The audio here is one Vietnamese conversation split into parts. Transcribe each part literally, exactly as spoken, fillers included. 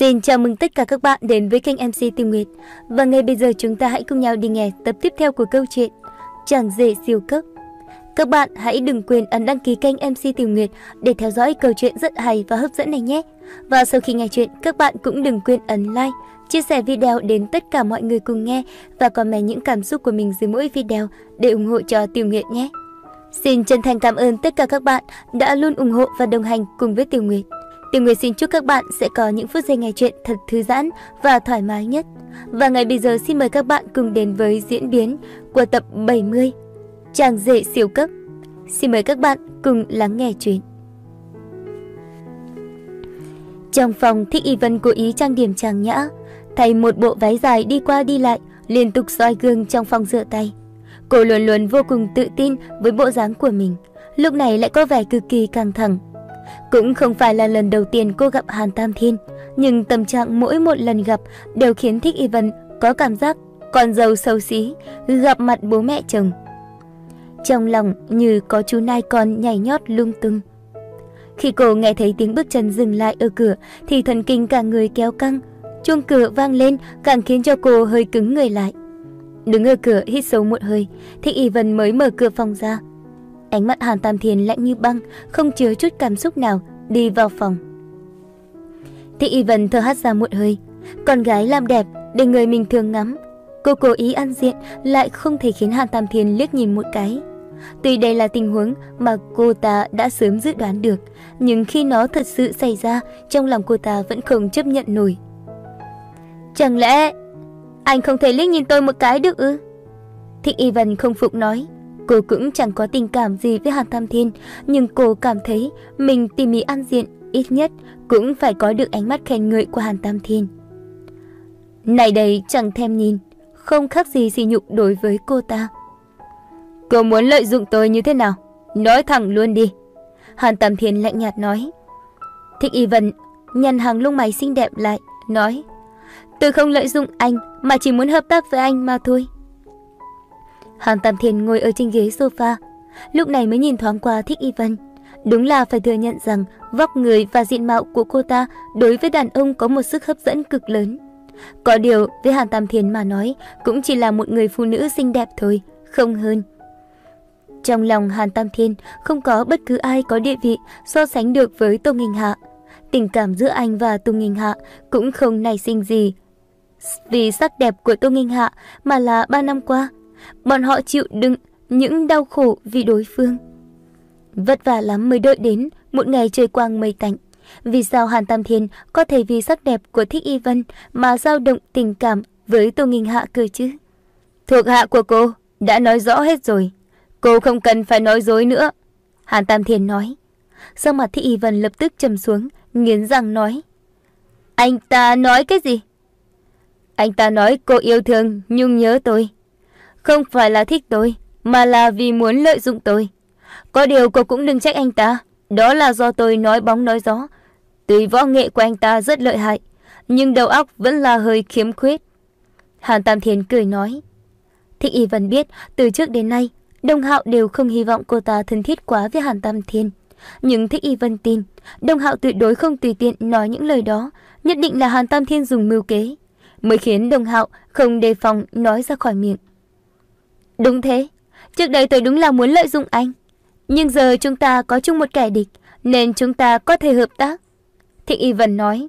Xin chào mừng tất cả các bạn đến với kênh em xê Tiểu Nguyệt. Và ngay bây giờ chúng ta hãy cùng nhau đi nghe tập tiếp theo của câu chuyện Chàng rể siêu cấp. Các bạn hãy đừng quên ấn đăng ký kênh em xê Tiểu Nguyệt để theo dõi câu chuyện rất hay và hấp dẫn này nhé. Và sau khi nghe chuyện, các bạn cũng đừng quên ấn like, chia sẻ video đến tất cả mọi người cùng nghe và comment những cảm xúc của mình dưới mỗi video để ủng hộ cho Tiểu Nguyệt nhé. Xin chân thành cảm ơn tất cả các bạn đã luôn ủng hộ và đồng hành cùng với Tiểu Nguyệt. Tiểu Nguyệt xin chúc các bạn sẽ có những phút giây nghe chuyện thật thư giãn và thoải mái nhất. Và ngay bây giờ xin mời các bạn cùng đến với diễn biến của tập bảy mươi Chàng rể siêu cấp. Xin mời các bạn cùng lắng nghe chuyện. Trong phòng, Thích Y Vân cố ý trang điểm trang nhã, thay một bộ váy dài đi qua đi lại, liên tục soi gương trong phòng rửa tay. Cô luôn luôn vô cùng tự tin với bộ dáng của mình, lúc này lại có vẻ cực kỳ căng thẳng. Cũng không phải là lần đầu tiên cô gặp Hàn Tam Thiên, nhưng tâm trạng mỗi một lần gặp đều khiến Thích Y Vân có cảm giác con dâu xấu xí gặp mặt bố mẹ chồng. Trong lòng như có chú nai con nhảy nhót lung tung. Khi cô nghe thấy tiếng bước chân dừng lại ở cửa thì thần kinh cả người kéo căng. Chuông cửa vang lên càng khiến cho cô hơi cứng người lại. Đứng ở cửa hít sâu một hơi, Thích Y Vân mới mở cửa phòng ra. Ánh mắt Hàn Tam Thiên lạnh như băng, không chứa chút cảm xúc nào, đi vào phòng. Thích Y Vân thở hắt ra một hơi. Con gái làm đẹp để người mình thường ngắm. Cô cố ý ăn diện lại không thể khiến Hàn Tam Thiên liếc nhìn một cái. Tuy đây là tình huống mà cô ta đã sớm dự đoán được, nhưng khi nó thật sự xảy ra, trong lòng cô ta vẫn không chấp nhận nổi. Chẳng lẽ anh không thể liếc nhìn tôi một cái được ư? Thích Y Vân không phục nói. Cô cũng chẳng có tình cảm gì với Hàn Tam Thiên, nhưng cô cảm thấy mình tỉ mỉ ăn diện, ít nhất cũng phải có được ánh mắt khen ngợi của Hàn Tam Thiên. Này đây chẳng thèm nhìn, không khác gì sỉ nhục đối với cô ta. Cô muốn lợi dụng tôi như thế nào? Nói thẳng luôn đi. Hàn Tam Thiên lạnh nhạt nói. Thích Y Vân nhăn hàng lông mày xinh đẹp lại, nói. Tôi không lợi dụng anh, mà chỉ muốn hợp tác với anh mà thôi. Hàn Tam Thiên ngồi ở trên ghế sofa, lúc này mới nhìn thoáng qua Thích Y Vân. Đúng là phải thừa nhận rằng vóc người và diện mạo của cô ta đối với đàn ông có một sức hấp dẫn cực lớn. Có điều với Hàn Tam Thiên mà nói cũng chỉ là một người phụ nữ xinh đẹp thôi, không hơn. Trong lòng Hàn Tam Thiên không có bất cứ ai có địa vị so sánh được với Tô Nghinh Hạ. Tình cảm giữa anh và Tô Nghinh Hạ cũng không nảy sinh gì vì sắc đẹp của Tô Nghinh Hạ, mà là ba năm qua bọn họ chịu đựng những đau khổ vì đối phương. Vất vả lắm mới đợi đến một ngày trời quang mây tạnh. Vì sao Hàn Tam Thiên có thể vì sắc đẹp của Thích Y Vân mà dao động tình cảm với Tô Nghinh Hạ cơ chứ? Thuộc hạ của cô đã nói rõ hết rồi, cô không cần phải nói dối nữa, Hàn Tam Thiên nói. Sắc mặt Thích Y Vân lập tức trầm xuống, nghiến răng nói. Anh ta nói cái gì? Anh ta nói cô yêu thương nhung nhớ tôi, không phải là thích tôi, mà là vì muốn lợi dụng tôi. Có điều cô cũng đừng trách anh ta, đó là do tôi nói bóng nói gió. Tuy võ nghệ của anh ta rất lợi hại, nhưng đầu óc vẫn là hơi khiếm khuyết. Hàn Tam Thiên cười nói. Thích Y Vân biết từ trước đến nay Đông Hạo đều không hy vọng cô ta thân thiết quá với Hàn Tam Thiên. Nhưng Thích Y Vân tin Đông Hạo tuyệt đối không tùy tiện nói những lời đó, nhất định là Hàn Tam Thiên dùng mưu kế, mới khiến Đông Hạo không đề phòng nói ra khỏi miệng. Đúng thế, trước đây tôi đúng là muốn lợi dụng anh, nhưng giờ chúng ta có chung một kẻ địch, nên chúng ta có thể hợp tác. Thích Y Vân nói.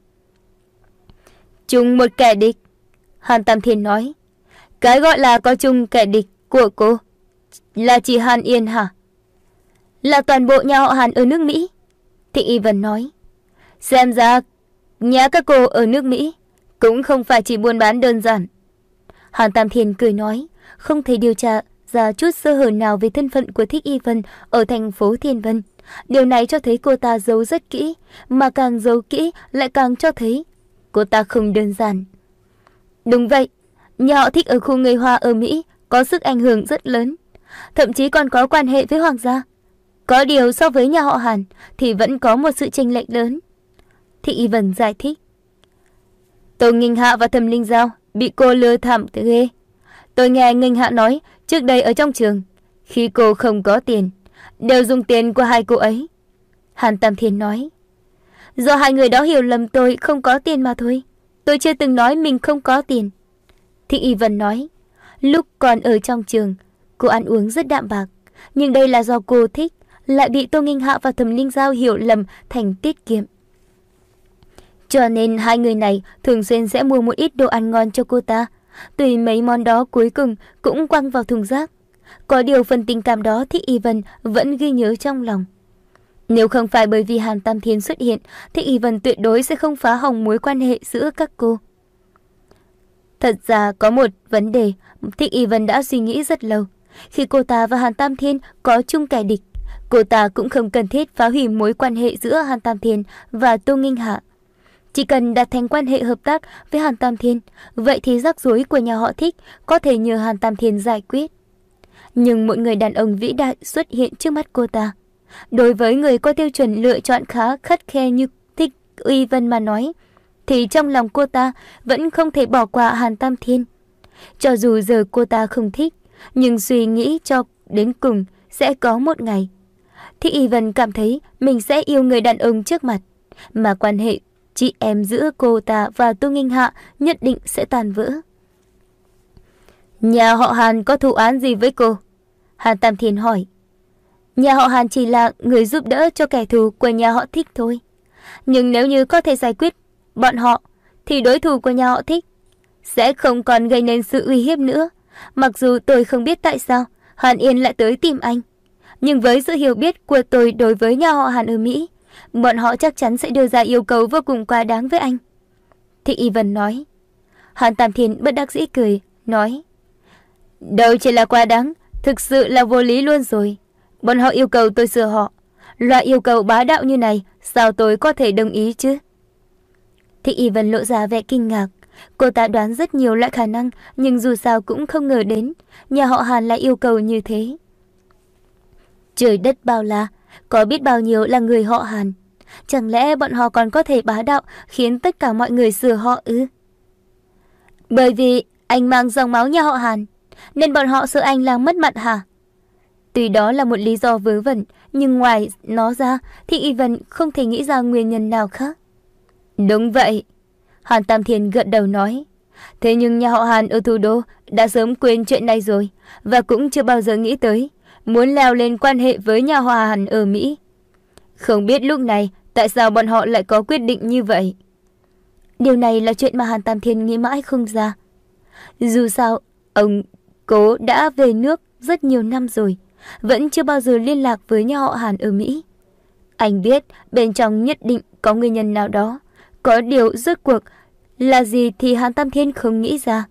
Chung một kẻ địch? Hàn Tam Thiên nói. Cái gọi là có chung kẻ địch của cô là chỉ Hàn Yên hả? Là toàn bộ nhà họ Hàn ở nước Mỹ, Thích Y Vân nói. Xem ra nhà các cô ở nước Mỹ cũng không phải chỉ buôn bán đơn giản. Hàn Tam Thiên cười nói, không thể điều tra ra chút sơ hở nào về thân phận của Thích Y Vân ở thành phố Thiên Vân. Điều này cho thấy cô ta giấu rất kỹ, mà càng giấu kỹ lại càng cho thấy cô ta không đơn giản. Đúng vậy, nhà họ Thích ở khu người Hoa ở Mỹ có sức ảnh hưởng rất lớn, thậm chí còn có quan hệ với hoàng gia. Có điều so với nhà họ Hàn thì vẫn có một sự chênh lệch lớn, Thích Y Vân giải thích. Tô Nghinh Hạ và Thẩm Linh Giao bị cô lừa thảm ghê. Tôi nghe Nghinh Hạ nói trước đây ở trong trường, khi cô không có tiền đều dùng tiền của hai cô ấy, Hàn Tam Thiên nói. Do hai người đó hiểu lầm tôi không có tiền mà thôi. Tôi chưa từng nói mình không có tiền. Thích Y Vân nói, lúc còn ở trong trường, cô ăn uống rất đạm bạc. Nhưng đây là do cô thích, lại bị Tô Nghinh Hạ và Thẩm Linh Giao hiểu lầm thành tiết kiệm. Cho nên hai người này thường xuyên sẽ mua một ít đồ ăn ngon cho cô ta. Tùy mấy món đó cuối cùng cũng quăng vào thùng rác. Có điều phần tình cảm đó Thích Y Vân vẫn ghi nhớ trong lòng. Nếu không phải bởi vì Hàn Tam Thiên xuất hiện, Thích Y Vân tuyệt đối sẽ không phá hỏng mối quan hệ giữa các cô. Thật ra có một vấn đề Thích Y Vân đã suy nghĩ rất lâu. Khi cô ta và Hàn Tam Thiên có chung kẻ địch, cô ta cũng không cần thiết phá hủy mối quan hệ giữa Hàn Tam Thiên và Tô Nghinh Hạ. Chỉ cần đạt thành quan hệ hợp tác với Hàn Tam Thiên, vậy thì rắc rối của nhà họ Thích có thể nhờ Hàn Tam Thiên giải quyết. Nhưng một người đàn ông vĩ đại xuất hiện trước mắt cô ta. Đối với người có tiêu chuẩn lựa chọn khá khắt khe như Thích Y Vân mà nói, thì trong lòng cô ta vẫn không thể bỏ qua Hàn Tam Thiên. Cho dù giờ cô ta không thích, nhưng suy nghĩ cho đến cùng sẽ có một ngày Thích Y Vân cảm thấy mình sẽ yêu người đàn ông trước mặt, mà quan hệ chị em giữa cô ta và Tô Nghinh Hạ nhất định sẽ tan vỡ. Nhà họ Hàn có thù oán gì với cô? Hàn Tam Thiên hỏi. Nhà họ Hàn chỉ là người giúp đỡ cho kẻ thù của nhà họ Thích thôi. Nhưng nếu như có thể giải quyết bọn họ, thì đối thủ của nhà họ Thích sẽ không còn gây nên sự uy hiếp nữa. Mặc dù tôi không biết tại sao Hàn Yên lại tới tìm anh, nhưng với sự hiểu biết của tôi đối với nhà họ Hàn ở Mỹ, bọn họ chắc chắn sẽ đưa ra yêu cầu vô cùng quá đáng với anh. Thích Y Vân nói. Hàn Tam Thiên bất đắc dĩ cười, nói. Đâu chỉ là quá đáng, thực sự là vô lý luôn rồi. Bọn họ yêu cầu tôi sửa họ. Loại yêu cầu bá đạo như này, sao tôi có thể đồng ý chứ? Thích Y Vân lộ ra vẻ kinh ngạc. Cô ta đoán rất nhiều loại khả năng, nhưng dù sao cũng không ngờ đến nhà họ Hàn lại yêu cầu như thế. Trời đất bao la, có biết bao nhiêu là người họ Hàn. Chẳng lẽ bọn họ còn có thể bá đạo khiến tất cả mọi người sửa họ ư? Bởi vì anh mang dòng máu nhà họ Hàn, nên bọn họ sợ anh làm mất mặt hả? Tuy đó là một lý do vớ vẩn, nhưng ngoài nó ra thì Y Vân không thể nghĩ ra nguyên nhân nào khác. Đúng vậy, Hàn Tam Thiên gật đầu nói. Thế nhưng nhà họ Hàn ở thủ đô đã sớm quên chuyện này rồi, và cũng chưa bao giờ nghĩ tới muốn leo lên quan hệ với nhà họ Hàn ở Mỹ. Không biết lúc này tại sao bọn họ lại có quyết định như vậy. Điều này là chuyện mà Hàn Tam Thiên nghĩ mãi không ra. Dù sao, ông cố đã về nước rất nhiều năm rồi, vẫn chưa bao giờ liên lạc với nhà họ Hàn ở Mỹ. Anh biết bên trong nhất định có nguyên nhân nào đó, có điều rốt cuộc là gì thì Hàn Tam Thiên không nghĩ ra.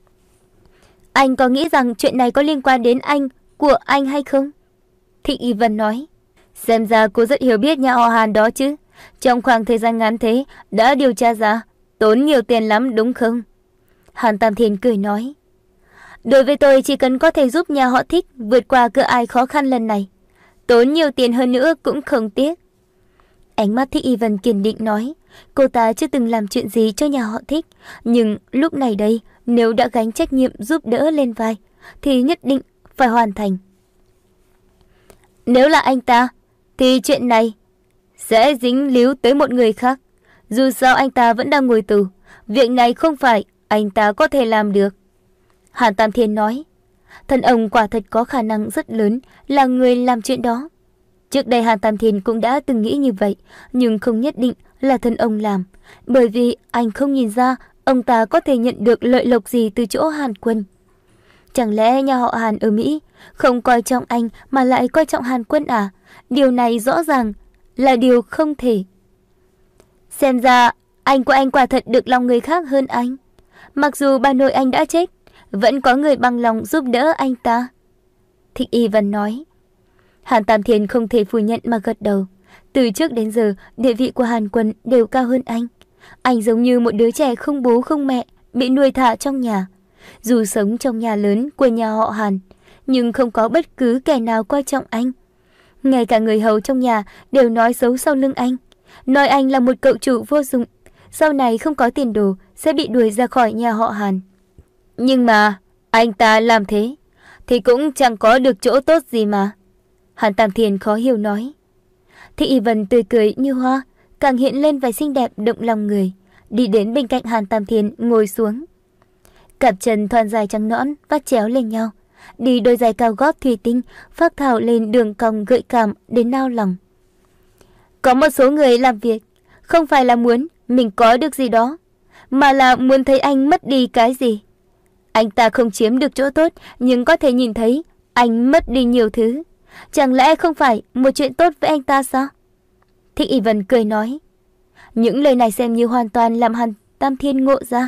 Anh có nghĩ rằng chuyện này có liên quan đến anh, của anh hay không? Thích Y Vân nói. Xem ra cô rất hiểu biết nhà họ Hàn đó chứ. Trong khoảng thời gian ngắn thế đã điều tra ra, tốn nhiều tiền lắm đúng không? Hàn Tam Thiên cười nói. Đối với tôi chỉ cần có thể giúp nhà họ Thích vượt qua cửa ải khó khăn lần này, tốn nhiều tiền hơn nữa cũng không tiếc. Ánh mắt Thích Y Vân kiên định nói. Cô ta chưa từng làm chuyện gì cho nhà họ Thích, nhưng lúc này đây, nếu đã gánh trách nhiệm giúp đỡ lên vai, thì nhất định phải hoàn thành. Nếu là anh ta, thì chuyện này sẽ dính líu tới một người khác. Dù sao anh ta vẫn đang ngồi tù, việc này không phải anh ta có thể làm được. Hàn Tam Thiên nói. Thân ông quả thật có khả năng rất lớn là người làm chuyện đó. Trước đây Hàn Tam Thiên cũng đã từng nghĩ như vậy, nhưng không nhất định là thân ông làm, bởi vì anh không nhìn ra ông ta có thể nhận được lợi lộc gì từ chỗ Hàn Quân. Chẳng lẽ nhà họ Hàn ở Mỹ không coi trọng anh mà lại coi trọng Hàn Quân à? Điều này rõ ràng là điều không thể. Xem ra anh của anh quả thật được lòng người khác hơn anh. Mặc dù bà nội anh đã chết, vẫn có người bằng lòng giúp đỡ anh ta. Thích Y Vân nói. Hàn Tam Thiên không thể phủ nhận mà gật đầu. Từ trước đến giờ, địa vị của Hàn Quân đều cao hơn anh. Anh giống như một đứa trẻ không bố không mẹ, bị nuôi thả trong nhà. Dù sống trong nhà lớn của nhà họ Hàn, nhưng không có bất cứ kẻ nào coi trọng anh. Ngay cả người hầu trong nhà đều nói xấu sau lưng anh, nói anh là một cậu chủ vô dụng, sau này không có tiền đồ sẽ bị đuổi ra khỏi nhà họ Hàn. Nhưng mà anh ta làm thế thì cũng chẳng có được chỗ tốt gì mà. Hàn Tam Thiên khó hiểu nói. Thích Y Vân tươi cười như hoa, càng hiện lên vẻ xinh đẹp động lòng người, đi đến bên cạnh Hàn Tam Thiên ngồi xuống. Cặp chân thon dài trắng nõn vắt chéo lên nhau, đi đôi giày cao gót thủy tinh phác thảo lên đường cong gợi cảm đến nao lòng. Có một số người làm việc không phải là muốn mình có được gì đó, mà là muốn thấy anh mất đi cái gì. Anh ta không chiếm được chỗ tốt, nhưng có thể nhìn thấy anh mất đi nhiều thứ. Chẳng lẽ không phải một chuyện tốt với anh ta sao? Thích Y Vân cười nói. Những lời này xem như hoàn toàn làm Hàn Tam Thiên ngộ ra.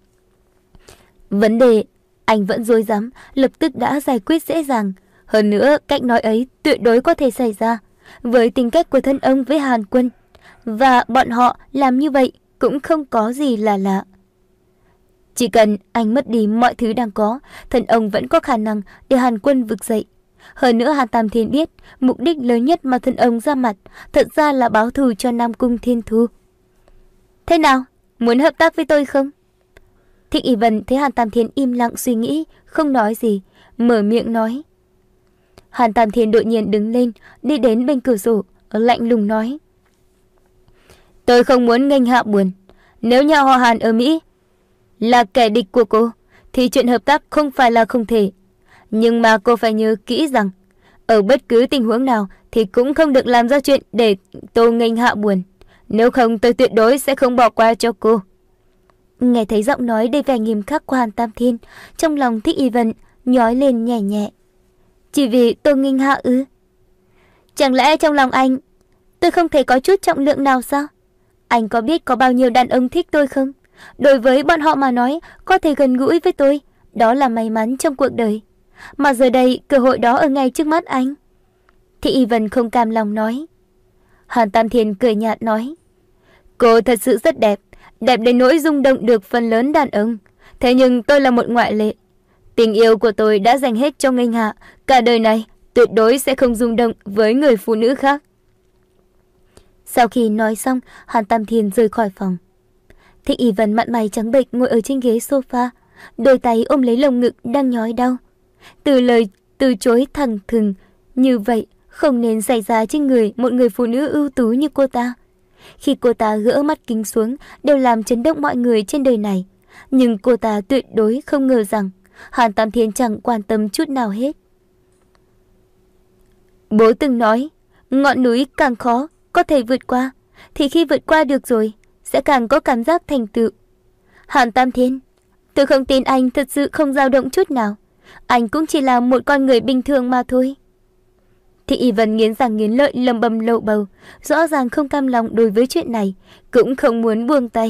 Vấn đề anh vẫn rối rắm, lập tức đã giải quyết dễ dàng. Hơn nữa, cách nói ấy tuyệt đối có thể xảy ra với tính cách của thân ông với Hàn Quân. Và bọn họ làm như vậy cũng không có gì là lạ. Chỉ cần anh mất đi mọi thứ đang có, thân ông vẫn có khả năng để Hàn Quân vực dậy. Hơn nữa Hàn Tam Thiên biết, mục đích lớn nhất mà thân ông ra mặt thật ra là báo thù cho Nam Cung Thiên Thu. Thế nào? Muốn hợp tác với tôi không? Thích Y Vân thấy Hàn Tam Thiên im lặng suy nghĩ, không nói gì, mở miệng nói. Hàn Tam Thiên đột nhiên đứng lên, đi đến bên cửa sổ, lạnh lùng nói. Tôi không muốn nghênh Hạ buồn. Nếu nhà họ Hàn ở Mỹ là kẻ địch của cô, thì chuyện hợp tác không phải là không thể. Nhưng mà cô phải nhớ kỹ rằng, ở bất cứ tình huống nào thì cũng không được làm ra chuyện để tôi nghênh Hạ buồn. Nếu không tôi tuyệt đối sẽ không bỏ qua cho cô. Nghe thấy giọng nói đầy vẻ nghiêm khắc của Hàn Tam Thiên, trong lòng Thích Y Vân nhói lên nhẹ nhẹ. Chỉ vì tôi nghênh Hạ ư? Chẳng lẽ trong lòng anh tôi không thể có chút trọng lượng nào sao? Anh có biết có bao nhiêu đàn ông thích tôi không? Đối với bọn họ mà nói, có thể gần gũi với tôi, đó là may mắn trong cuộc đời. Mà giờ đây, cơ hội đó ở ngay trước mắt anh. Thì Y Vân không cam lòng nói. Hàn Tam Thiên cười nhạt nói. Cô thật sự rất đẹp, đẹp đến nỗi rung động được phần lớn đàn ông. Thế nhưng tôi là một ngoại lệ. Tình yêu của tôi đã dành hết cho nghênh Hạ, cả đời này tuyệt đối sẽ không rung động với người phụ nữ khác. Sau khi nói xong, Hàn Tam Thiên rời khỏi phòng. Thích Y Vân mặt mày trắng bệch ngồi ở trên ghế sofa, đôi tay ôm lấy lồng ngực đang nhói đau. Từ lời từ chối thẳng thừng như vậy không nên xảy ra trên người một người phụ nữ ưu tú như cô ta. Khi cô ta gỡ mắt kính xuống đều làm chấn động mọi người trên đời này. Nhưng cô ta tuyệt đối không ngờ rằng Hàn Tam Thiên chẳng quan tâm chút nào hết. Bố từng nói, ngọn núi càng khó có thể vượt qua, thì khi vượt qua được rồi sẽ càng có cảm giác thành tựu. Hàn Tam Thiên, tôi không tin anh thật sự không dao động chút nào. Anh cũng chỉ là một con người bình thường mà thôi. Thì Y Vân nghiến răng nghiến lợi lầm bầm lầu bầu, rõ ràng không cam lòng đối với chuyện này, cũng không muốn buông tay.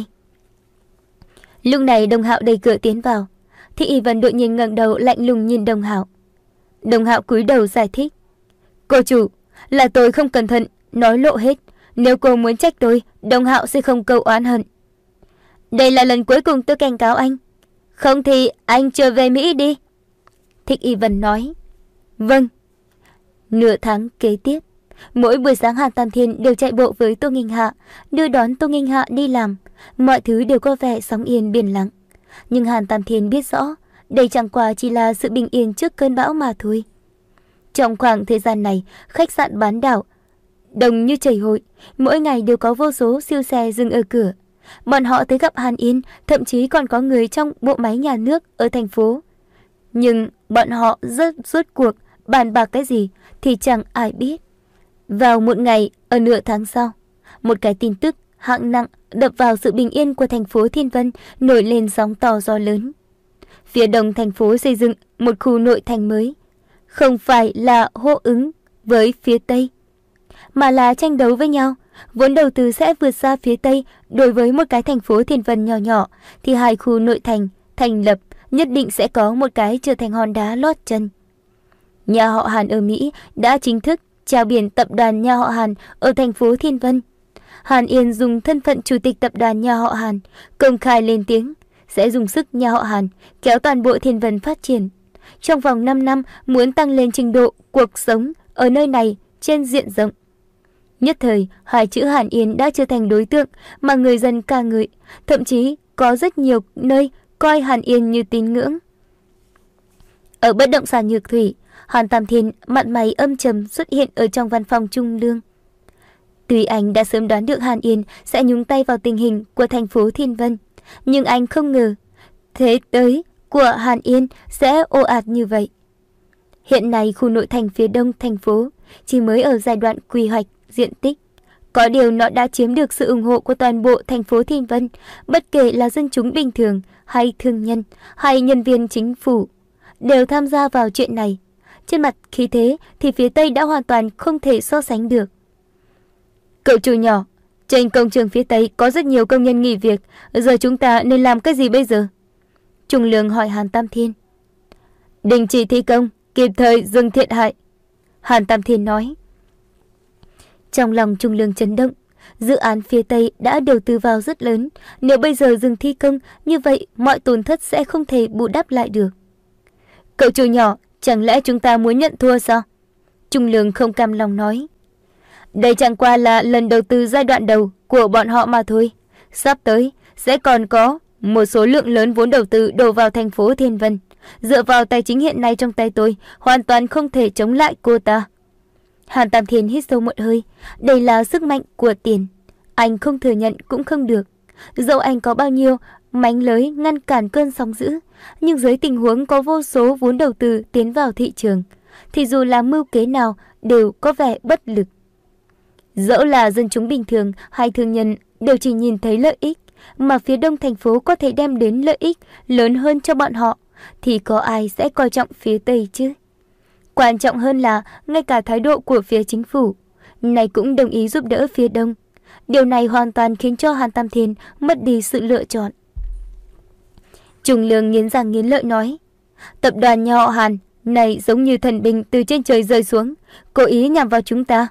Lúc này Đồng Hạo đẩy cửa tiến vào. Thì Y Vân đột nhiên ngẩng đầu lạnh lùng nhìn Đồng Hạo. Đồng Hạo cúi đầu giải thích. Cô chủ, là tôi không cẩn thận, nói lộ hết. Nếu cô muốn trách tôi, Đồng Hạo sẽ không câu oán hận. Đây là lần cuối cùng tôi cảnh cáo anh. Không thì anh trở về Mỹ đi. Thích Y Vân nói. Vâng. Nửa tháng kế tiếp, mỗi buổi sáng Hàn Tam Thiên đều chạy bộ với Tô Nghênh Hạ, đưa đón Tô Nghênh Hạ đi làm. Mọi thứ đều có vẻ sóng yên biển lặng. Nhưng Hàn Tam Thiên biết rõ, đây chẳng qua chỉ là sự bình yên trước cơn bão mà thôi. Trong khoảng thời gian này, khách sạn bán đảo đông như chảy hội, mỗi ngày đều có vô số siêu xe dừng ở cửa. Bọn họ tới gặp Hàn Yên, thậm chí còn có người trong bộ máy nhà nước ở thành phố. Nhưng bọn họ rất rốt cuộc bàn bạc cái gì thì chẳng ai biết. Vào một ngày ở nửa tháng sau, một cái tin tức hạng nặng đập vào sự bình yên của thành phố Thiên Vân nổi lên sóng to gió lớn. Phía đông thành phố xây dựng một khu nội thành mới, không phải là hô ứng với phía Tây, mà là tranh đấu với nhau. Vốn đầu tư sẽ vượt xa phía Tây. Đối với một cái thành phố Thiên Vân nhỏ nhỏ thì hai khu nội thành thành lập nhất định sẽ có một cái trở thành hòn đá lót chân. Nhà họ Hàn ở Mỹ đã chính thức trao biển tập đoàn nhà họ Hàn ở thành phố Thiên Vân. Hàn Yên dùng thân phận chủ tịch tập đoàn nhà họ Hàn công khai lên tiếng sẽ dùng sức nhà họ Hàn kéo toàn bộ Thiên Vân phát triển. Trong vòng năm năm muốn tăng lên trình độ cuộc sống ở nơi này trên diện rộng. Nhất thời, hai chữ Hàn Yên đã trở thành đối tượng mà người dân ca ngợi, thậm chí có rất nhiều nơi coi Hàn Yên như tín ngưỡng. Ở bất động sản Nhược Thủy, Hàn Tam Thiên mặt mày âm trầm xuất hiện ở trong văn phòng trung lương. Tuy anh đã sớm đoán được Hàn Yên sẽ nhúng tay vào tình hình của thành phố Thiên Vân, nhưng anh không ngờ thế tới của Hàn Yên sẽ ồ ạt như vậy. Hiện nay khu nội thành phía đông thành phố chỉ mới ở giai đoạn quy hoạch diện tích. Có điều nó đã chiếm được sự ủng hộ của toàn bộ thành phố Thiên Vân, bất kể là dân chúng bình thường hay thương nhân hay nhân viên chính phủ đều tham gia vào chuyện này. Trên mặt khí thế thì phía Tây đã hoàn toàn không thể so sánh được. Cậu chủ nhỏ, trên công trường phía Tây có rất nhiều công nhân nghỉ việc, giờ chúng ta nên làm cái gì bây giờ? Trung Lương hỏi Hàn Tam Thiên. Đình chỉ thi công, kịp thời dừng thiệt hại. Hàn Tam Thiên nói. Trong lòng Trung Lương chấn động, dự án phía Tây đã đầu tư vào rất lớn, nếu bây giờ dừng thi công, như vậy mọi tổn thất sẽ không thể bù đắp lại được. Cậu chủ nhỏ, chẳng lẽ chúng ta muốn nhận thua sao? Trung Lương không cam lòng nói. Đây chẳng qua là lần đầu tư giai đoạn đầu của bọn họ mà thôi. Sắp tới sẽ còn có một số lượng lớn vốn đầu tư đổ vào thành phố Thiên Vân. Dựa vào tài chính hiện nay trong tay tôi, hoàn toàn không thể chống lại cô ta. Hàn Tam Thiên hít sâu một hơi. Đây là sức mạnh của tiền. Anh không thừa nhận cũng không được. Dẫu anh có bao nhiêu mánh lới ngăn cản cơn sóng dữ, nhưng dưới tình huống có vô số vốn đầu tư tiến vào thị trường, thì dù là mưu kế nào đều có vẻ bất lực. Dẫu là dân chúng bình thường hay thương nhân đều chỉ nhìn thấy lợi ích, mà phía đông thành phố có thể đem đến lợi ích lớn hơn cho bọn họ, thì có ai sẽ coi trọng phía Tây chứ? Quan trọng hơn là ngay cả thái độ của phía chính phủ này cũng đồng ý giúp đỡ phía đông. Điều này hoàn toàn khiến cho Hàn Tam Thiên mất đi sự lựa chọn. Trung Lương nghiến răng nghiến lợi nói. Tập đoàn nhà họ Hàn này giống như thần binh từ trên trời rơi xuống, cố ý nhằm vào chúng ta.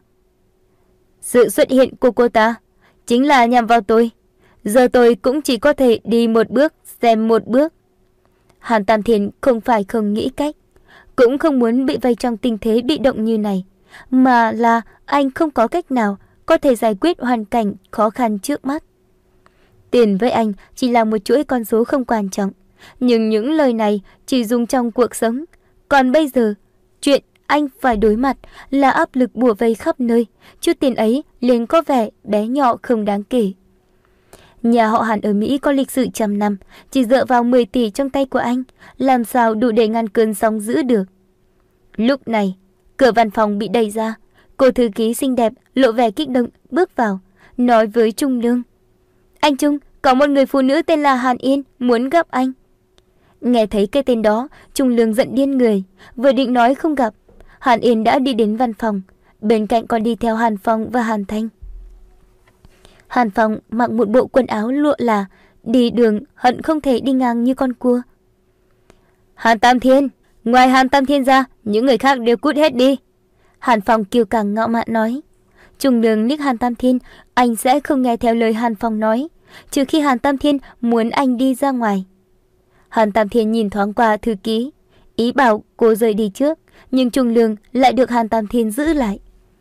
Sự xuất hiện của cô ta chính là nhằm vào tôi. Giờ tôi cũng chỉ có thể đi một bước xem một bước. Hàn Tam Thiên không phải không nghĩ cách, cũng không muốn bị vây trong tình thế bị động như này, mà là anh không có cách nào có thể giải quyết hoàn cảnh khó khăn trước mắt. Tiền với anh chỉ là một chuỗi con số không quan trọng, nhưng những lời này chỉ dùng trong cuộc sống. Còn bây giờ, chuyện anh phải đối mặt là áp lực bủa vây khắp nơi, chút tiền ấy liền có vẻ bé nhỏ không đáng kể. Nhà họ Hàn ở Mỹ có lịch sử trăm năm, chỉ dựa vào mười tỷ trong tay của anh, làm sao đủ để ngăn cơn sóng dữ được. Lúc này, cửa văn phòng bị đẩy ra, cô thư ký xinh đẹp lộ vẻ kích động bước vào, nói với Trung Lương. Anh Trung, có một người phụ nữ tên là Hàn Yên muốn gặp anh. Nghe thấy cái tên đó, Trung Lương giận điên người, vừa định nói không gặp, Hàn Yên đã đi đến văn phòng, bên cạnh còn đi theo Hàn Phong và Hàn Thanh. Hàn Phong mặc một bộ quần áo lụa là, đi đường hận không thể đi ngang như con cua. Hàn Tam Thiên, ngoài Hàn Tam Thiên ra, những người khác đều cút hết đi. Hàn Phong kiêu căng ngạo mạn nói. Trung Lương liếc Hàn Tam Thiên, anh sẽ không nghe theo lời Hàn Phong nói, trừ khi Hàn Tam Thiên muốn anh đi ra ngoài. Hàn Tam Thiên nhìn thoáng qua thư ký, ý bảo cô rời đi trước, nhưng Trung Lương lại được Hàn Tam Thiên giữ lại.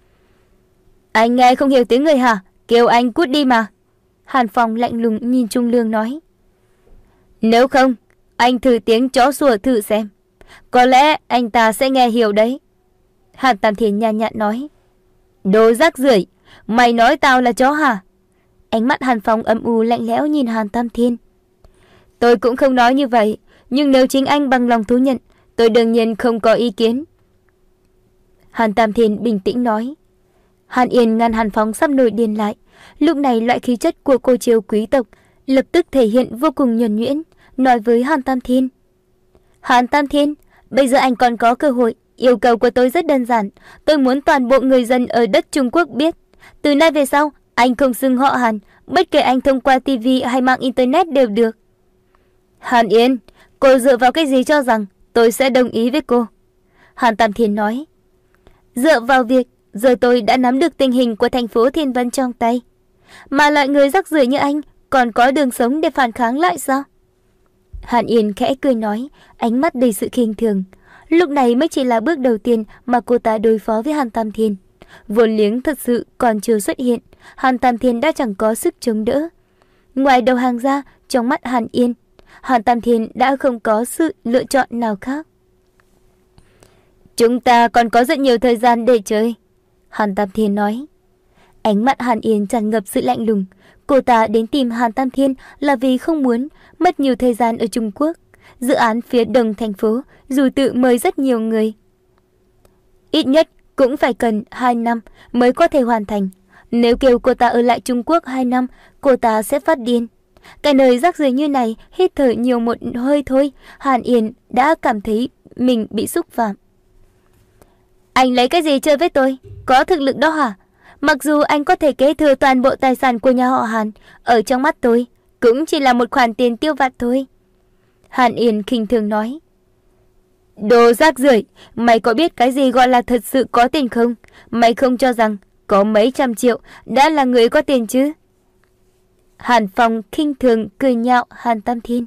Anh nghe không hiểu tiếng người hả? Kêu anh cút đi mà. Hàn Phong lạnh lùng nhìn Trung Lương nói. Nếu không, anh thử tiếng chó sủa thử xem. Có lẽ anh ta sẽ nghe hiểu đấy. Hàn Tam Thiên nhàn nhạt nói. Đồ rác rưởi, mày nói tao là chó hả? Ánh mắt Hàn Phong âm u lạnh lẽo nhìn Hàn Tam Thiên. Tôi cũng không nói như vậy, nhưng nếu chính anh bằng lòng thú nhận, tôi đương nhiên không có ý kiến. Hàn Tam Thiên bình tĩnh nói. Hàn Yên ngăn Hàn Phong sắp nổi điên lại. Lúc này loại khí chất của cô chiêu quý tộc lập tức thể hiện vô cùng nhuần nhuyễn, nói với Hàn Tam Thiên. Hàn Tam Thiên, bây giờ anh còn có cơ hội. Yêu cầu của tôi rất đơn giản. Tôi muốn toàn bộ người dân ở đất Trung Quốc biết, từ nay về sau, anh không xưng họ Hàn, bất kể anh thông qua tivi hay mạng internet đều được. Hàn Yên, cô dựa vào cái gì cho rằng tôi sẽ đồng ý với cô? Hàn Tam Thiên nói. Dựa vào việc giờ tôi đã nắm được tình hình của thành phố Thiên Vân trong tay, mà loại người rắc rưởi như anh còn có đường sống để phản kháng lại sao? Hàn Yên khẽ cười nói, ánh mắt đầy sự khinh thường. Lúc này mới chỉ là bước đầu tiên mà cô ta đối phó với Hàn Tam Thiên. Vốn liếng thật sự còn chưa xuất hiện, Hàn Tam Thiên đã chẳng có sức chống đỡ. Ngoài đầu hàng ra, trong mắt Hàn Yên, Hàn Tam Thiên đã không có sự lựa chọn nào khác. Chúng ta còn có rất nhiều thời gian để chơi, Hàn Tam Thiên nói. Ánh mắt Hàn Yên tràn ngập sự lạnh lùng. Cô ta đến tìm Hàn Tam Thiên là vì không muốn mất nhiều thời gian ở Trung Quốc. Dự án phía đông thành phố dù tự mời rất nhiều người, ít nhất cũng phải cần hai năm mới có thể hoàn thành. Nếu kêu cô ta ở lại Trung Quốc hai năm, cô ta sẽ phát điên. Cái nơi rác rưởi như này, hít thở nhiều một hơi thôi, Hàn Yên đã cảm thấy mình bị xúc phạm. Anh lấy cái gì chơi với tôi? Có thực lực đó hả? Mặc dù anh có thể kế thừa toàn bộ tài sản của nhà họ Hàn, ở trong mắt tôi cũng chỉ là một khoản tiền tiêu vặt thôi. Hàn Yên khinh thường nói. Đồ rác rưởi, mày có biết cái gì gọi là thật sự có tiền không? Mày không cho rằng có mấy trăm triệu đã là người có tiền chứ? Hàn Phong khinh thường cười nhạo Hàn Tam Thiên.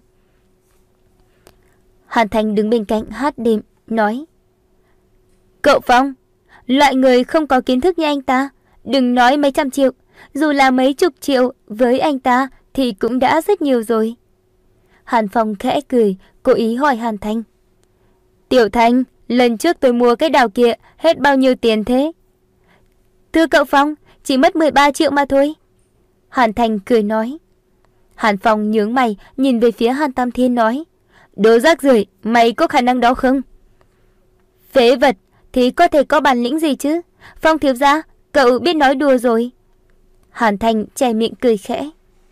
Hàn Thành đứng bên cạnh hát đệm, nói. Cậu Phong, loại người không có kiến thức như anh ta, đừng nói mấy trăm triệu, dù là mấy chục triệu với anh ta thì cũng đã rất nhiều rồi. Hàn Phong khẽ cười, cố ý hỏi Hàn Thành. Tiểu Thành, lần trước tôi mua cái đào kia hết bao nhiêu tiền thế? Thưa cậu Phong, chỉ mất mười ba triệu mà thôi. Hàn Thành cười nói. Hàn Phong nhướng mày nhìn về phía Hàn Tam Thiên nói. Đồ rác rưởi, mày có khả năng đó không? Phế vật thì có thể có bản lĩnh gì chứ? Phong thiếu gia, cậu biết nói đùa rồi. Hàn Thành chè miệng cười khẽ.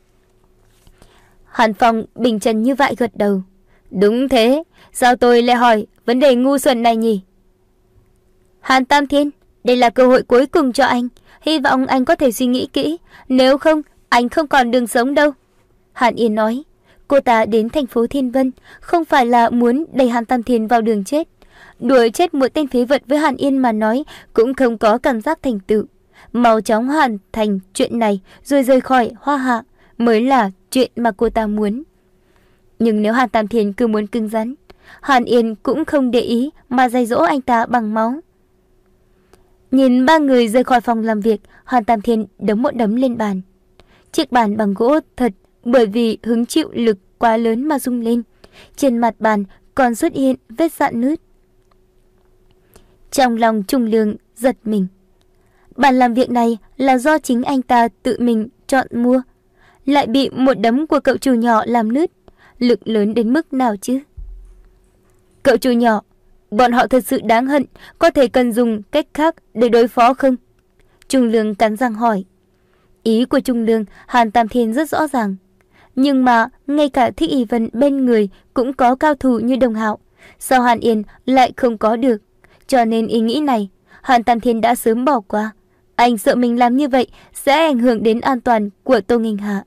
Hàn Phong bình chân như vậy gật đầu. Đúng thế, sao tôi lại hỏi vấn đề ngu xuẩn này nhỉ? Hàn Tam Thiên, đây là cơ hội cuối cùng cho anh. Hy vọng anh có thể suy nghĩ kỹ. Nếu không, anh không còn đường sống đâu. Hàn Yên nói. Cô ta đến thành phố Thiên Vân không phải là muốn đẩy Hàn Tam Thiên vào đường chết. Đuổi chết một tên phế vật với Hàn Yên mà nói cũng không có cảm giác thành tựu. Mau chóng hoàn thành chuyện này rồi rời khỏi Hoa Hạ mới là chuyện mà cô ta muốn. Nhưng nếu Hàn Tam Thiên cứ muốn cứng rắn, Hàn Yên cũng không để ý mà dạy dỗ anh ta bằng máu. Nhìn ba người rời khỏi phòng làm việc, Hàn Tam Thiên đấm một đấm lên bàn. Chiếc bàn bằng gỗ thật bởi vì hứng chịu lực quá lớn mà rung lên. Trên mặt bàn còn xuất hiện vết rạn nứt. Trong lòng Trung Lương giật mình. Bàn làm việc này là do chính anh ta tự mình chọn mua, lại bị một đấm của cậu chủ nhỏ làm nứt. Lực lớn đến mức nào chứ? Cậu chủ nhỏ, bọn họ thật sự đáng hận, có thể cần dùng cách khác để đối phó không? Trung Lương cắn răng hỏi. Ý của Trung Lương, Hàn Tam Thiên rất rõ ràng. Nhưng mà ngay cả Thích Y Vân bên người cũng có cao thủ như Đồng Hạo, sao Hàn Yên lại không có được? Cho nên ý nghĩ này, Hàn Tam Thiên đã sớm bỏ qua. Anh sợ mình làm như vậy sẽ ảnh hưởng đến an toàn của Tô Nghinh Hạ.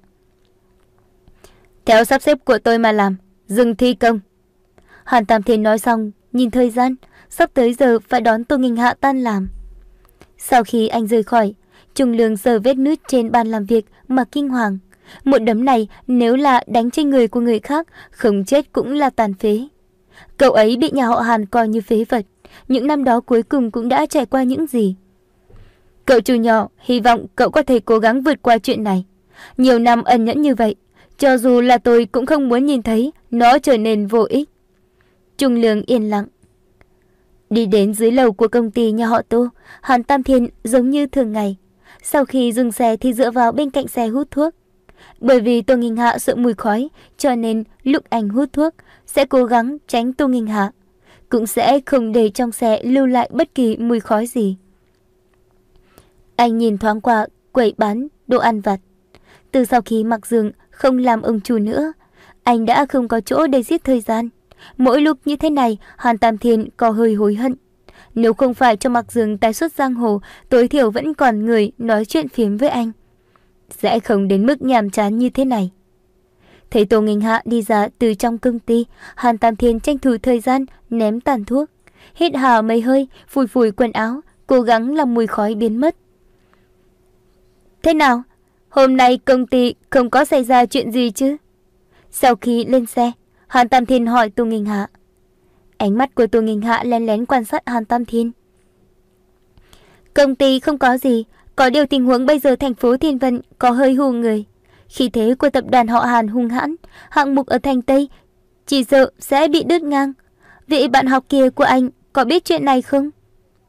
Theo sắp xếp của tôi mà làm, dừng thi công. Hàn Tam Thiên nói xong, nhìn thời gian, sắp tới giờ phải đón Tô Nghinh Hạ tan làm. Sau khi anh rời khỏi, Trung Lương sờ vết nứt trên bàn làm việc mà kinh hoàng. Một đấm này nếu là đánh trên người của người khác, không chết cũng là tàn phế. Cậu ấy bị nhà họ Hàn coi như phế vật. Những năm đó cuối cùng cũng đã trải qua những gì? Cậu chủ nhỏ, hy vọng cậu có thể cố gắng vượt qua chuyện này. Nhiều năm ẩn nhẫn như vậy, cho dù là tôi cũng không muốn nhìn thấy nó trở nên vô ích. Trung Lương yên lặng. Đi đến dưới lầu của công ty nhà họ Tô, Hàn Tam Thiên giống như thường ngày. Sau khi dừng xe thì dựa vào bên cạnh xe hút thuốc. Bởi vì Tô Nghinh Hạ sợ mùi khói, cho nên lúc anh hút thuốc sẽ cố gắng tránh Tô Nghinh Hạ, cũng sẽ không để trong xe lưu lại bất kỳ mùi khói gì. Anh nhìn thoáng qua quầy bán đồ ăn vặt. Từ sau khi Mạc Dương không làm ông chủ nữa, anh đã không có chỗ để giết thời gian. Mỗi lúc như thế này, Hàn Tam Thiên có hơi hối hận. Nếu không phải cho Mạc Dương tái xuất giang hồ, tối thiểu vẫn còn người nói chuyện phiếm với anh, sẽ không đến mức nhàm chán như thế này. Thấy Tô Nghinh Hạ đi ra từ trong công ty, Hàn Tam Thiên tranh thủ thời gian ném tàn thuốc, hít hà mấy hơi, phủi phủi quần áo, cố gắng làm mùi khói biến mất. Thế nào? Hôm nay công ty không có xảy ra chuyện gì chứ? Sau khi lên xe, Hàn Tam Thiên hỏi Tô Nghinh Hạ. Ánh mắt của Tô Nghinh Hạ lén lén quan sát Hàn Tam Thiên. Công ty không có gì, có điều tình huống bây giờ thành phố Thiên Vân có hơi hù người. Khí thế của tập đoàn họ Hàn hung hãn, hạng mục ở thành Tây chỉ sợ sẽ bị đứt ngang. Vị bạn học kia của anh có biết chuyện này không?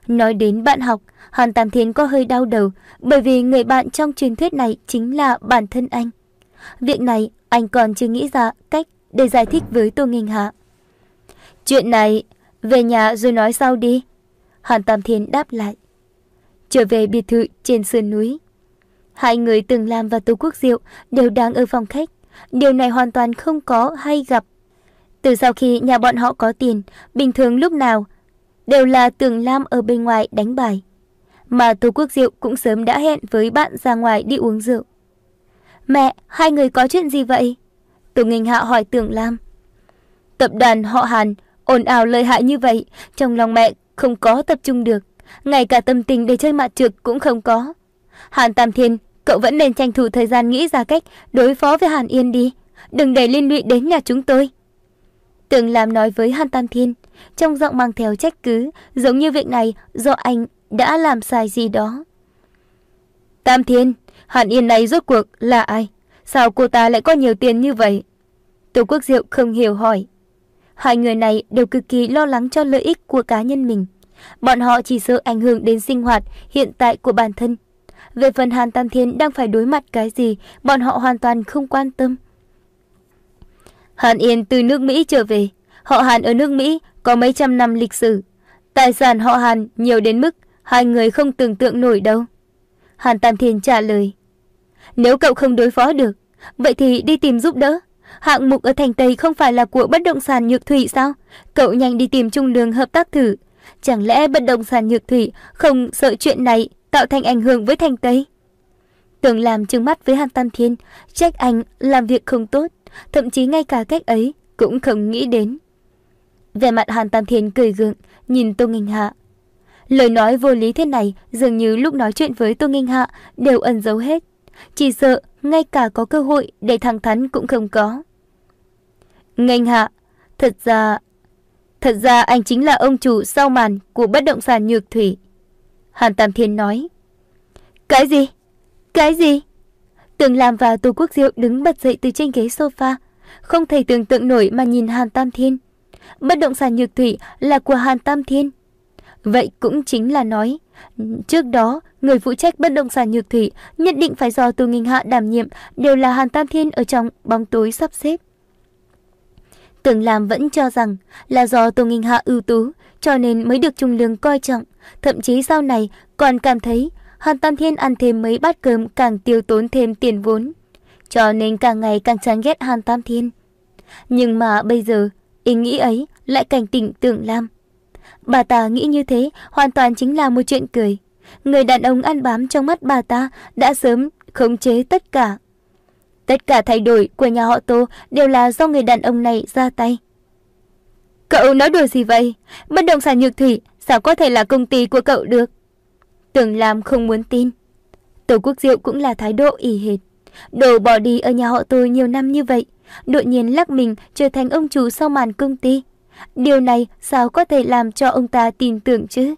Nói đến bạn học, Hàn Tam Thiên có hơi đau đầu, bởi vì người bạn trong truyền thuyết này chính là bản thân anh. Việc này anh còn chưa nghĩ ra cách để giải thích với Tô Nghênh Hạ. Chuyện này về nhà rồi nói sau đi, Hàn Tam Thiên đáp lại. Trở về biệt thự trên sườn núi, hai người Tưởng Lam và Tô Quốc Diệu đều đang ở phòng khách. Điều này hoàn toàn không có hay gặp. Từ sau khi nhà bọn họ có tiền, bình thường lúc nào đều là Tưởng Lam ở bên ngoài đánh bài, mà Tô Quốc Diệu cũng sớm đã hẹn với bạn ra ngoài đi uống rượu. Mẹ, hai người có chuyện gì vậy? Tô Nghênh Hạ hỏi Tưởng Lam. Tập đoàn họ Hàn ồn ào lợi hại như vậy, trong lòng mẹ không có tập trung được, ngay cả tâm tình để chơi mặt trượt cũng không có. Hàn Tam Thiên, cậu vẫn nên tranh thủ thời gian nghĩ ra cách đối phó với Hàn Yên đi, đừng để liên lụy đến nhà chúng tôi. Tưởng Lam nói với Hàn Tam Thiên, trong giọng mang theo trách cứ, giống như việc này do anh đã làm sai gì đó. Tam Thiên, Hàn Yên này rốt cuộc là ai? Sao cô ta lại có nhiều tiền như vậy? Tô Quốc Diệu không hiểu hỏi. Hai người này đều cực kỳ lo lắng cho lợi ích của cá nhân mình. Bọn họ chỉ sợ ảnh hưởng đến sinh hoạt hiện tại của bản thân. Về phần Hàn Tam Thiên đang phải đối mặt cái gì, bọn họ hoàn toàn không quan tâm. Hàn Yên từ nước Mỹ trở về. Họ Hàn ở nước Mỹ có mấy trăm năm lịch sử. Tài sản họ Hàn nhiều đến mức hai người không tưởng tượng nổi đâu. Hàn Tam Thiên trả lời. Nếu cậu không đối phó được, vậy thì đi tìm giúp đỡ. Hạng mục ở thành Tây không phải là của bất động sản Nhược Thủy sao? Cậu nhanh đi tìm Trung Lương hợp tác thử. Chẳng lẽ bất động sản Nhược Thủy không sợ chuyện này tạo thành ảnh hưởng với thành Tây? Tưởng Lam trừng mắt với Hàn Tam Thiên, trách anh làm việc không tốt, thậm chí ngay cả cách ấy cũng không nghĩ đến. Vẻ mặt Hàn Tam Thiên cười gượng, nhìn Tô Nghênh Hạ. Lời nói vô lý thế này dường như lúc nói chuyện với Tô Nghênh Hạ đều ẩn giấu hết. Chỉ sợ ngay cả có cơ hội để thẳng thắn cũng không có. Nghênh Hạ, thật ra... Thật ra anh chính là ông chủ sau màn của bất động sản Nhược Thủy. Hàn Tam Thiên nói. Cái gì? Cái gì? Tưởng Lam và Tô Quốc Diệu đứng bật dậy từ trên ghế sofa, không thể tưởng tượng nổi mà nhìn Hàn Tam Thiên. Bất động sản Nhược Thủy là của Hàn Tam Thiên. Vậy cũng chính là nói, trước đó người phụ trách bất động sản Nhược Thủy nhất định phải do Tô Nghênh Hạ đảm nhiệm, đều là Hàn Tam Thiên ở trong bóng tối sắp xếp. Tưởng Lam vẫn cho rằng là do Tô Nghênh Hạ ưu tú cho nên mới được Trung Lương coi trọng, thậm chí sau này còn cảm thấy Hàn Tam Thiên ăn thêm mấy bát cơm càng tiêu tốn thêm tiền vốn, cho nên càng ngày càng chán ghét Hàn Tam Thiên. Nhưng mà bây giờ ý nghĩ ấy lại cảnh tỉnh Tưởng Lam. Bà ta nghĩ như thế hoàn toàn chính là một chuyện cười. Người đàn ông ăn bám trong mắt bà ta đã sớm khống chế tất cả. Tất cả thay đổi của nhà họ Tô đều là do người đàn ông này ra tay. Cậu nói đùa gì vậy? Bất động sản Nhược Thủy sao có thể là công ty của cậu được? Tưởng Lam không muốn tin. Tô Quốc Diệu cũng là thái độ ỉ hệt. Đồ bỏ đi ở nhà họ Tô nhiều năm như vậy, đột nhiên lắc mình trở thành ông chủ sau màn công ty. Điều này sao có thể làm cho ông ta tin tưởng chứ?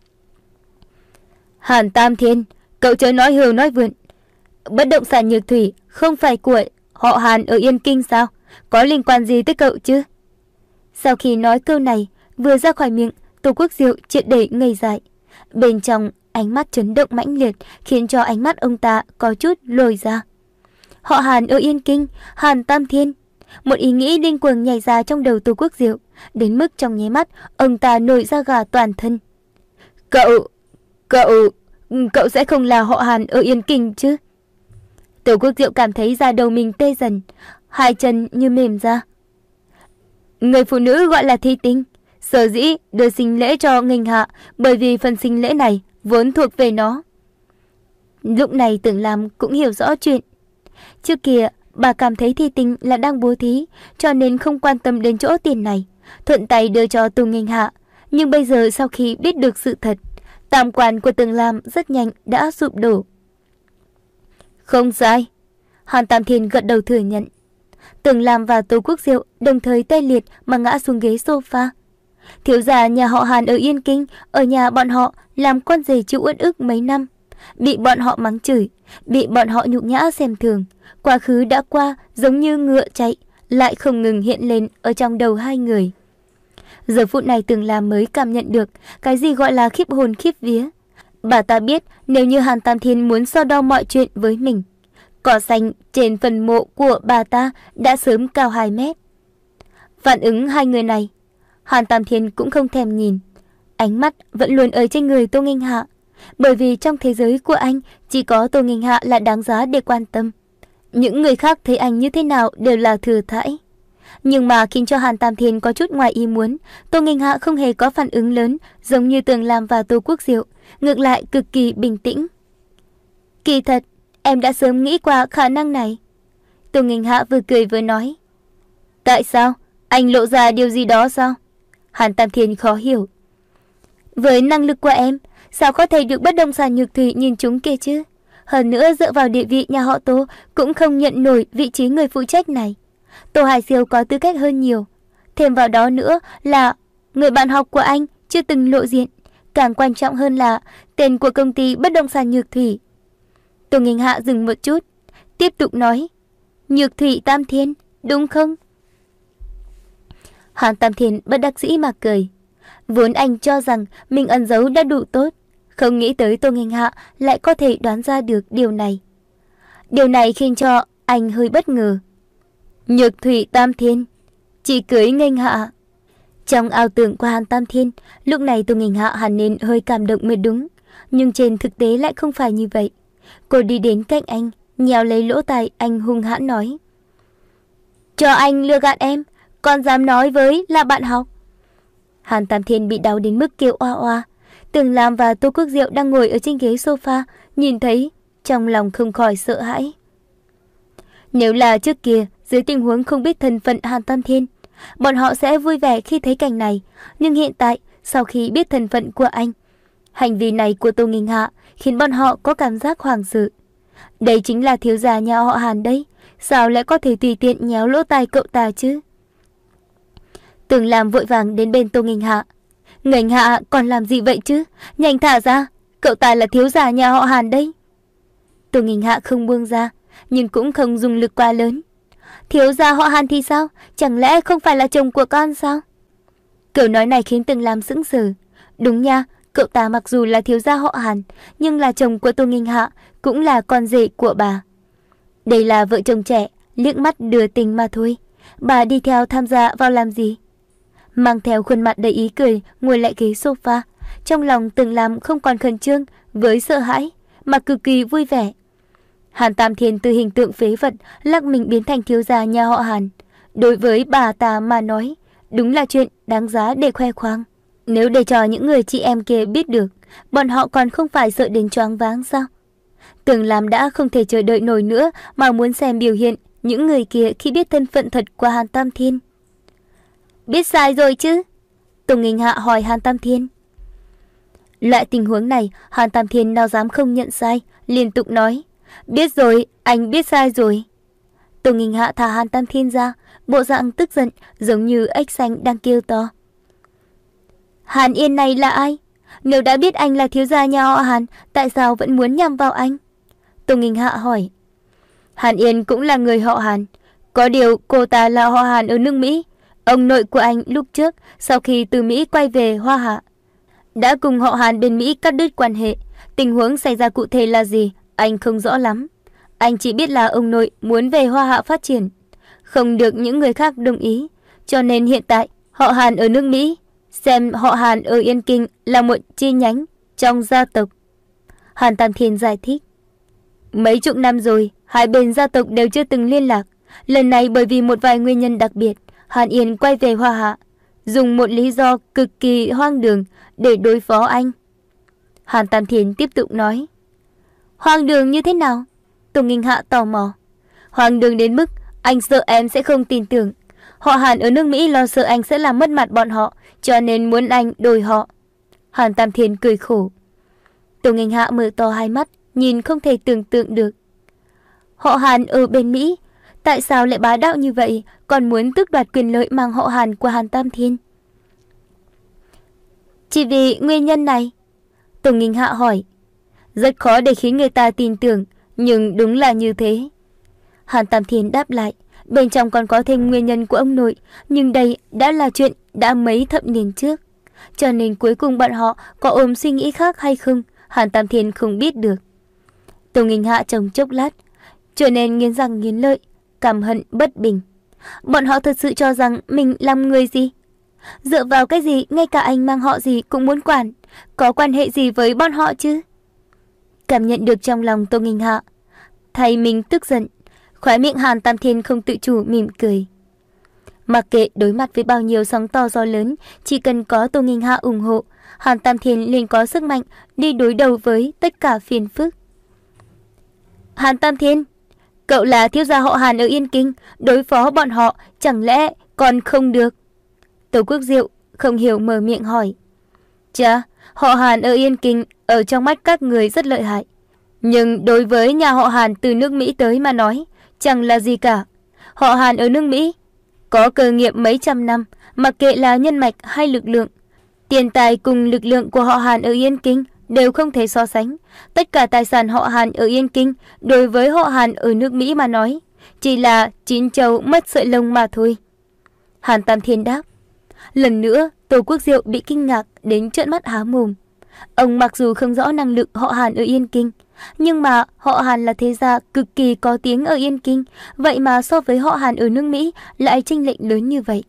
Hàn Tam Thiên, cậu chớ nói hưu nói vượn. Bất động sản Nhược Thủy không phải của họ Hàn ở Yên Kinh sao? Có liên quan gì tới cậu chứ? Sau khi nói câu này vừa ra khỏi miệng, Tô Quốc Diệu triệt để ngây dại. Bên trong ánh mắt chấn động mãnh liệt khiến cho ánh mắt ông ta có chút lồi ra. Họ Hàn ở Yên Kinh, Hàn Tam Thiên. Một ý nghĩ điên cuồng nhảy ra trong đầu Tô Quốc Diệu, đến mức trong nháy mắt ông ta nổi da gà toàn thân. Cậu, cậu, cậu sẽ không là họ Hàn ở Yên Kinh chứ? Tô Quốc Diệu cảm thấy da đầu mình tê dần, hai chân như mềm ra. Người phụ nữ gọi là Thi Tinh, sở dĩ đưa sinh lễ cho Nghênh Hạ bởi vì phần sinh lễ này vốn thuộc về nó. Lúc này Tưởng Lam cũng hiểu rõ chuyện. Trước kia bà cảm thấy Thi Tinh là đang bố thí, cho nên không quan tâm đến chỗ tiền này, thuận tay đưa cho Tô Nghênh Hạ. Nhưng bây giờ sau khi biết được sự thật, tam quan của Tưởng Lam rất nhanh đã sụp đổ. Không sai, Hàn Tam Thiên gật đầu thừa nhận. Tưởng Lam và Tô Quốc Diệu đồng thời tê liệt mà ngã xuống ghế sofa. Thiếu gia nhà họ Hàn ở Yên Kinh, ở nhà bọn họ làm con rể chịu uất ức mấy năm, bị bọn họ mắng chửi, bị bọn họ nhục nhã xem thường. Quá khứ đã qua giống như ngựa chạy, lại không ngừng hiện lên ở trong đầu hai người. Giờ phút này Tường Lam mới cảm nhận được cái gì gọi là khiếp hồn khiếp vía. Bà ta biết nếu như Hàn Tam Thiên muốn so đo mọi chuyện với mình, cỏ xanh trên phần mộ của bà ta đã sớm cao hai mét. Phản ứng hai người này, Hàn Tam Thiên cũng không thèm nhìn. Ánh mắt vẫn luôn ở trên người Tô Nghênh Hạ, bởi vì trong thế giới của anh chỉ có Tô Nghênh Hạ là đáng giá để quan tâm. Những người khác thấy anh như thế nào đều là thừa thãi. Nhưng mà khiến cho Hàn Tam Thiên có chút ngoài ý muốn, Tô Nghênh Hạ không hề có phản ứng lớn giống như Tường Lam và Tô Quốc Diệu, ngược lại cực kỳ bình tĩnh. Kỳ thật, em đã sớm nghĩ qua khả năng này. Tô Nghênh Hạ vừa cười vừa nói. Tại sao? Anh lộ ra điều gì đó sao? Hàn Tam Thiên khó hiểu. Với năng lực của em, sao có thể được bất động sản Nhược Thủy nhìn chúng kia chứ? Hơn nữa dựa vào địa vị nhà họ Tô cũng không nhận nổi vị trí người phụ trách này. Tô Hải Siêu có tư cách hơn nhiều. Thêm vào đó nữa là người bạn học của anh chưa từng lộ diện. Càng quan trọng hơn là tên của công ty bất động sản Nhược Thủy. Tô Nghênh Hạ dừng một chút, tiếp tục nói. Nhược Thủy Tam Thiên, đúng không? Hàn Tam Thiên bất đắc dĩ mà cười. Vốn anh cho rằng mình ẩn giấu đã đủ tốt, không nghĩ tới Tô Nghênh Hạ lại có thể đoán ra được điều này. Điều này khiến cho anh hơi bất ngờ. Nhược Thủy Tam Thiên, chỉ cưới Nghênh Hạ. Trong ảo tưởng của Hàn Tam Thiên, lúc này Tô Nghênh Hạ hẳn nên hơi cảm động mới đúng, nhưng trên thực tế lại không phải như vậy. Cô đi đến cạnh anh, nhéo lấy lỗ tai anh hung hãn nói. Cho anh lừa gạt em, còn dám nói với là bạn học. Hàn Tam Thiên bị đau đến mức kêu oa oa. Tường Lam và Tô Quốc Diệu đang ngồi ở trên ghế sofa, nhìn thấy, trong lòng không khỏi sợ hãi. Nếu là trước kia, dưới tình huống không biết thân phận Hàn Tam Thiên, bọn họ sẽ vui vẻ khi thấy cảnh này. Nhưng hiện tại, sau khi biết thân phận của anh, hành vi này của Tô Nghênh Hạ khiến bọn họ có cảm giác hoảng sợ. Đây chính là thiếu gia nhà họ Hàn đấy, sao lại có thể tùy tiện nhéo lỗ tai cậu ta chứ? Tường Lam vội vàng đến bên Tô Nghênh Hạ. Nghênh Hạ còn làm gì vậy chứ? Nhanh thả ra, cậu ta là thiếu gia nhà họ Hàn đấy. Tô Nghênh Hạ không buông ra, nhưng cũng không dùng lực quá lớn. Thiếu gia họ Hàn thì sao? Chẳng lẽ không phải là chồng của con sao? Câu nói này khiến Tường Lam sững sờ. Đúng nha, cậu ta mặc dù là thiếu gia họ Hàn, nhưng là chồng của Tô Nghênh Hạ, cũng là con rể của bà. Đây là vợ chồng trẻ, liếc mắt đưa tình mà thôi. Bà đi theo tham gia vào làm gì? Mang theo khuôn mặt đầy ý cười, ngồi lại ghế sofa. Trong lòng Tường Lam không còn khẩn trương với sợ hãi, mà cực kỳ vui vẻ. Hàn Tam Thiên từ hình tượng phế vật lắc mình biến thành thiếu gia nhà họ Hàn. Đối với bà ta mà nói, đúng là chuyện đáng giá để khoe khoang. Nếu để cho những người chị em kia biết được, bọn họ còn không phải sợ đến choáng váng sao? Tường Lam đã không thể chờ đợi nổi nữa mà muốn xem biểu hiện những người kia khi biết thân phận thật của Hàn Tam Thiên. Biết sai rồi chứ? Tô Nghênh Hạ hỏi Hàn Tam Thiên. Loại tình huống này, Hàn Tam Thiên nào dám không nhận sai, liên tục nói. Biết rồi, anh biết sai rồi. Tô Nghênh Hạ thả Hàn Tam Thiên ra, bộ dạng tức giận giống như ếch xanh đang kêu to. Hàn Yên này là ai? Nếu đã biết anh là thiếu gia nhà họ Hàn, tại sao vẫn muốn nhằm vào anh? Tô Nghênh Hạ hỏi. Hàn Yên cũng là người họ Hàn. Có điều cô ta là họ Hàn ở nước Mỹ. Ông nội của anh lúc trước, sau khi từ Mỹ quay về Hoa Hạ, đã cùng họ Hàn bên Mỹ cắt đứt quan hệ. Tình huống xảy ra cụ thể là gì, anh không rõ lắm. Anh chỉ biết là ông nội muốn về Hoa Hạ phát triển, không được những người khác đồng ý. Cho nên hiện tại, họ Hàn ở nước Mỹ, xem họ Hàn ở Yên Kinh là một chi nhánh trong gia tộc. Hàn Tam Thiên giải thích. Mấy chục năm rồi, hai bên gia tộc đều chưa từng liên lạc. Lần này bởi vì một vài nguyên nhân đặc biệt, Hàn Yên quay về Hoa Hạ, dùng một lý do cực kỳ hoang đường để đối phó anh. Hàn Tam Thiên tiếp tục nói. Hoang đường như thế nào? Tô Nghênh Hạ tò mò. Hoang đường đến mức anh sợ em sẽ không tin tưởng. Họ Hàn ở nước Mỹ lo sợ anh sẽ làm mất mặt bọn họ, cho nên muốn anh đổi họ. Hàn Tam Thiên cười khổ. Tô Nghênh Hạ mở to hai mắt, nhìn không thể tưởng tượng được. Họ Hàn ở bên Mỹ, tại sao lại bá đạo như vậy, còn muốn tước đoạt quyền lợi mang họ Hàn của Hàn Tam Thiên? Chỉ vì nguyên nhân này? Tô Nghênh Hạ hỏi. Rất khó để khiến người ta tin tưởng, nhưng đúng là như thế. Hàn Tam Thiên đáp lại, Bên trong còn có thêm nguyên nhân của ông nội, nhưng đây đã là chuyện đã mấy thập niên trước. Cho nên cuối cùng bọn họ có ôm suy nghĩ khác hay không, Hàn Tam Thiên không biết được. Tô Nghinh Hạ trong chốc lát, trở nên nghiến răng nghiến lợi, căm hận bất bình. Bọn họ thật sự cho rằng mình làm người gì? Dựa vào cái gì ngay cả anh mang họ gì cũng muốn quản? Có quan hệ gì với bọn họ chứ? Cảm nhận được trong lòng Tô Nghinh Hạ, thay mình tức giận, khóe miệng Hàn Tam Thiên không tự chủ mỉm cười. Mặc kệ đối mặt với bao nhiêu sóng to gió lớn, chỉ cần có Tô Nghinh Hạ ủng hộ, Hàn Tam Thiên liền có sức mạnh đi đối đầu với tất cả phiền phức. Hàn Tam Thiên, cậu là thiếu gia họ Hàn ở Yên Kinh, đối phó bọn họ chẳng lẽ còn không được? Tô Quốc Diệu không hiểu mở miệng hỏi. Chà, họ Hàn ở Yên Kinh ở trong mắt các người rất lợi hại, nhưng đối với nhà họ Hàn từ nước Mỹ tới mà nói, chẳng là gì cả. Họ Hàn ở nước Mỹ có cơ nghiệp mấy trăm năm, mặc kệ là nhân mạch hay lực lượng, tiền tài cùng lực lượng của họ Hàn ở Yên Kinh đều không thể so sánh. Tất cả tài sản họ Hàn ở Yên Kinh đối với họ Hàn ở nước Mỹ mà nói, chỉ là chín châu mất sợi lông mà thôi. Hàn Tam Thiên đáp. Lần nữa, Tô Quốc Diệu bị kinh ngạc đến trợn mắt há mồm. Ông mặc dù không rõ năng lực họ Hàn ở Yên Kinh, nhưng mà họ Hàn là thế gia cực kỳ có tiếng ở Yên Kinh, vậy mà so với họ Hàn ở nước Mỹ lại chênh lệch lớn như vậy.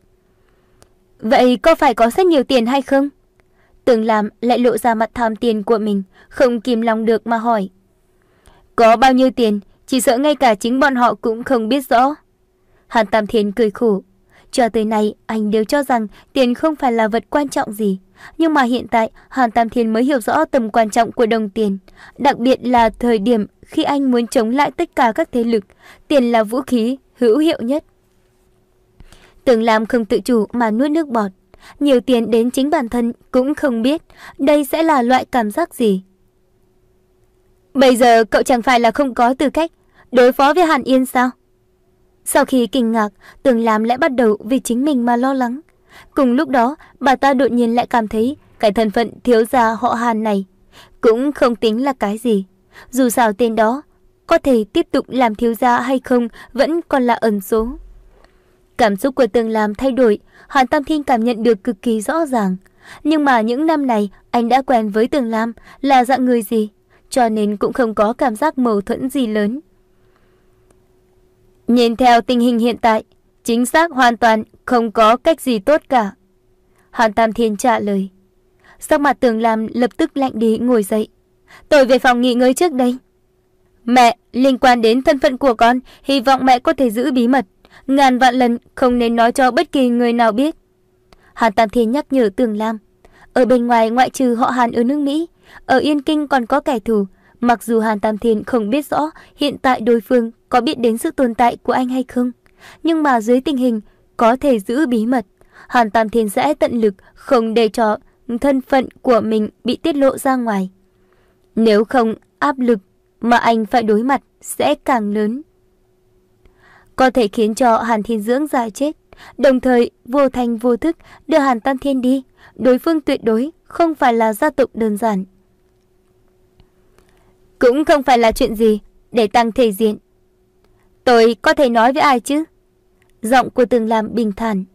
Vậy có phải có rất nhiều tiền hay không? Tưởng Lam lại lộ ra mặt tham tiền của mình, không kìm lòng được mà hỏi. Có bao nhiêu tiền, chỉ sợ ngay cả chính bọn họ cũng không biết rõ. Hàn Tam Thiên cười khổ. Cho tới nay, anh đều cho rằng tiền không phải là vật quan trọng gì. Nhưng mà hiện tại, Hàn Tam Thiên mới hiểu rõ tầm quan trọng của đồng tiền. Đặc biệt là thời điểm khi anh muốn chống lại tất cả các thế lực, tiền là vũ khí hữu hiệu nhất. Tưởng Lam không tự chủ mà nuốt nước bọt. Nhiều tiền đến chính bản thân cũng không biết đây sẽ là loại cảm giác gì. Bây giờ cậu chẳng phải là không có tư cách đối phó với Hàn Yên sao? Sau khi kinh ngạc, Tưởng Lam lại bắt đầu vì chính mình mà lo lắng. Cùng lúc đó, bà ta đột nhiên lại cảm thấy cái thân phận thiếu gia họ Hàn này cũng không tính là cái gì. Dù sao tên đó có thể tiếp tục làm thiếu gia hay không vẫn còn là ẩn số. Cảm xúc của Tưởng Lam thay đổi, Hàn Tam Thiên cảm nhận được cực kỳ rõ ràng. Nhưng mà những năm này anh đã quen với Tưởng Lam là dạng người gì, cho nên cũng không có cảm giác mâu thuẫn gì lớn. Nhìn theo tình hình hiện tại, chính xác hoàn toàn không có cách gì tốt cả. Hàn Tam Thiên trả lời. Sắc mặt Tưởng Lam lập tức lạnh đi ngồi dậy. Tôi về phòng nghỉ ngơi trước đây. Mẹ, liên quan đến thân phận của con, hy vọng mẹ có thể giữ bí mật. Ngàn vạn lần không nên nói cho bất kỳ người nào biết. Hàn Tam Thiên nhắc nhở Tưởng Lam. Ở bên ngoài ngoại trừ họ Hàn ở nước Mỹ, ở Yên Kinh còn có kẻ thù. Mặc dù Hàn Tam Thiên không biết rõ hiện tại đối phương có biết đến sự tồn tại của anh hay không, nhưng mà dưới tình hình có thể giữ bí mật, Hàn Tam Thiên sẽ tận lực không để cho thân phận của mình bị tiết lộ ra ngoài. Nếu không, áp lực mà anh phải đối mặt sẽ càng lớn. Có thể khiến cho Hàn Thiên Dưỡng giả chết, đồng thời vô thành vô thức đưa Hàn Tam Thiên đi. Đối phương tuyệt đối không phải là gia tộc đơn giản. Cũng không phải là chuyện gì để tăng thể diện. Tôi có thể nói với ai chứ? Giọng của Tưởng Lam bình thản.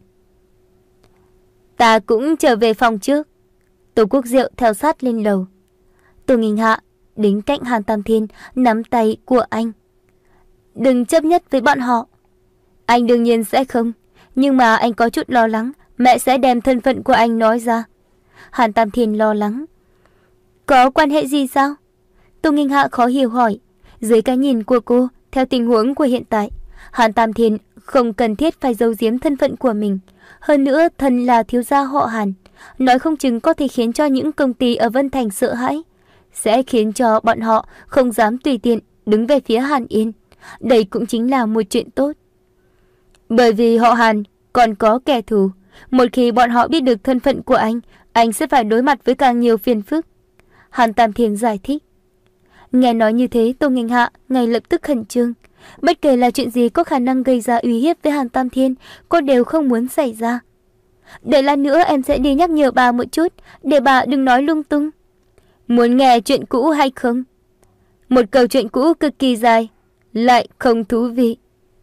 Ta cũng trở về phòng trước. Tô Quốc Diệu theo sát lên lầu. Tô Nghinh Hạ đến cạnh Hàn Tam Thiên, nắm tay của anh. Đừng chấp nhất với bọn họ. Anh đương nhiên sẽ không, nhưng mà anh có chút lo lắng mẹ sẽ đem thân phận của anh nói ra. Hàn Tam Thiên lo lắng. Có quan hệ gì sao? Tô Nghinh Hạ khó hiểu hỏi. Dưới cái nhìn của cô, theo tình huống của hiện tại, Hàn Tam Thiên không cần thiết phải giấu giếm thân phận của mình. Hơn nữa, thân là thiếu gia họ Hàn, nói không chừng có thể khiến cho những công ty ở Vân Thành sợ hãi, sẽ khiến cho bọn họ không dám tùy tiện đứng về phía Hàn Yên. Đây cũng chính là một chuyện tốt. Bởi vì họ Hàn còn có kẻ thù, một khi bọn họ biết được thân phận của anh, anh sẽ phải đối mặt với càng nhiều phiền phức. Hàn Tam Thiên giải thích. Nghe nói như thế, Tô Nghinh Hạ ngay lập tức khẩn trương. Bất kể là chuyện gì có khả năng gây ra uy hiếp với Hàn Tam Thiên, cô đều không muốn xảy ra. Đợi lát nữa em sẽ đi nhắc nhở bà một chút, để bà đừng nói lung tung. Muốn nghe chuyện cũ hay không? Một câu chuyện cũ cực kỳ dài, lại không thú vị.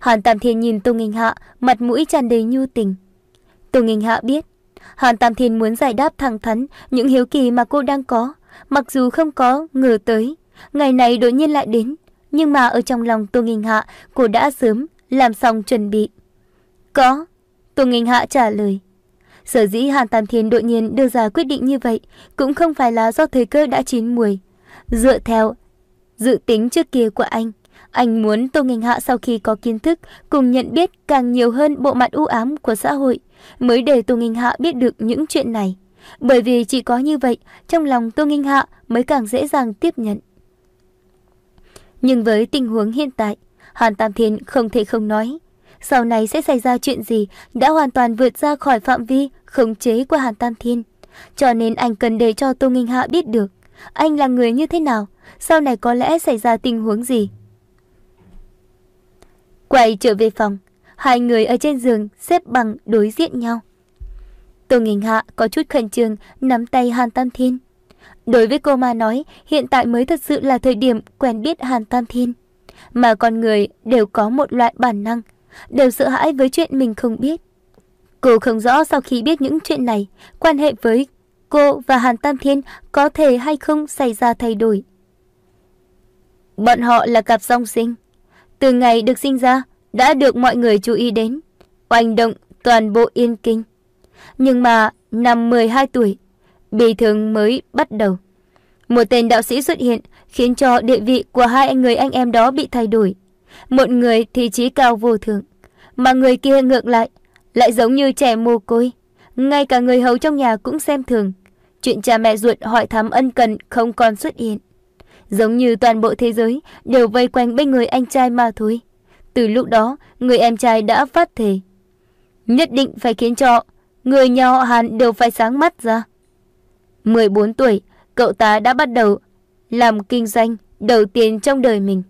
Hàn Tam Thiên nhìn Tô Nghênh Hạ, mặt mũi tràn đầy nhu tình. Tô Nghênh Hạ biết, Hàn Tam Thiên muốn giải đáp thẳng thắn những hiếu kỳ mà cô đang có, mặc dù không có ngờ tới, ngày này đột nhiên lại đến, nhưng mà ở trong lòng Tô Nghênh Hạ, cô đã sớm làm xong chuẩn bị. Có, Tô Nghênh Hạ trả lời. Sở dĩ Hàn Tam Thiên đột nhiên đưa ra quyết định như vậy, cũng không phải là do thời cơ đã chín muồi. Dựa theo dự tính trước kia của anh, anh muốn Tô Nghênh Hạ sau khi có kiến thức cùng nhận biết càng nhiều hơn bộ mặt u ám của xã hội, mới để Tô Nghênh Hạ biết được những chuyện này. Bởi vì chỉ có như vậy, trong lòng Tô Nghênh Hạ mới càng dễ dàng tiếp nhận. Nhưng với tình huống hiện tại, Hàn Tam Thiên không thể không nói. Sau này sẽ xảy ra chuyện gì đã hoàn toàn vượt ra khỏi phạm vi khống chế của Hàn Tam Thiên. Cho nên anh cần để cho Tô Nghênh Hạ biết được anh là người như thế nào, sau này có lẽ xảy ra tình huống gì. Quay trở về phòng, hai người ở trên giường xếp bằng đối diện nhau. Tô Nghênh Hạ có chút khẩn trương nắm tay Hàn Tam Thiên. Đối với cô mà nói, hiện tại mới thật sự là thời điểm quen biết Hàn Tam Thiên. Mà con người đều có một loại bản năng, đều sợ hãi với chuyện mình không biết. Cô không rõ sau khi biết những chuyện này, quan hệ với cô và Hàn Tam Thiên có thể hay không xảy ra thay đổi. Bọn họ là cặp song sinh. Từ ngày được sinh ra, đã được mọi người chú ý đến, oanh động toàn bộ Yên Kinh. Nhưng mà năm mười hai tuổi, bi thương mới bắt đầu. Một tên đạo sĩ xuất hiện, khiến cho địa vị của hai người anh em đó bị thay đổi. Một người thì trí cao vô thượng, mà người kia ngược lại, lại giống như trẻ mồ côi. Ngay cả người hầu trong nhà cũng xem thường. Chuyện cha mẹ ruột hỏi thăm ân cần không còn xuất hiện. Giống như toàn bộ thế giới đều vây quanh bên người anh trai mà thôi. Từ lúc đó, người em trai đã phát thề, nhất định phải khiến cho người nhà họ Hàn đều phải sáng mắt ra. mười bốn tuổi, cậu ta đã bắt đầu làm kinh doanh đầu tiên trong đời mình.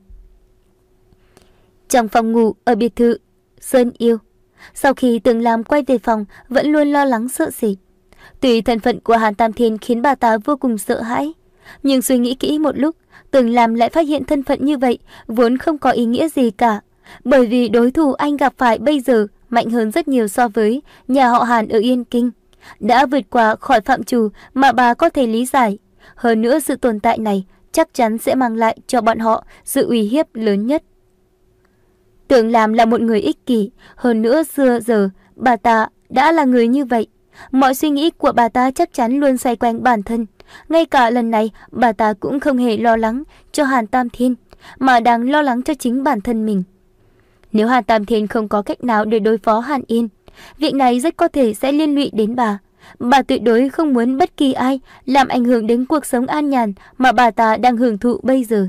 Trong phòng ngủ ở biệt thự Sơn Yêu, sau khi Tường Lam quay về phòng vẫn luôn lo lắng sợ sệt. Tuy thân phận của Hàn Tam Thiên khiến bà ta vô cùng sợ hãi, nhưng suy nghĩ kỹ một lúc, Tường Lam lại phát hiện thân phận như vậy vốn không có ý nghĩa gì cả. Bởi vì đối thủ anh gặp phải bây giờ mạnh hơn rất nhiều so với nhà họ Hàn ở Yên Kinh, đã vượt qua khỏi phạm trù mà bà có thể lý giải. Hơn nữa sự tồn tại này chắc chắn sẽ mang lại cho bọn họ sự uy hiếp lớn nhất. Tường Lam là một người ích kỷ, hơn nữa xưa giờ bà ta đã là người như vậy. Mọi suy nghĩ của bà ta chắc chắn luôn xoay quanh bản thân. Ngay cả lần này bà ta cũng không hề lo lắng cho Hàn Tam Thiên, mà đang lo lắng cho chính bản thân mình. Nếu Hàn Tam Thiên không có cách nào để đối phó Hàn Yên, việc này rất có thể sẽ liên lụy đến bà. Bà tuyệt đối không muốn bất kỳ ai làm ảnh hưởng đến cuộc sống an nhàn mà bà ta đang hưởng thụ bây giờ.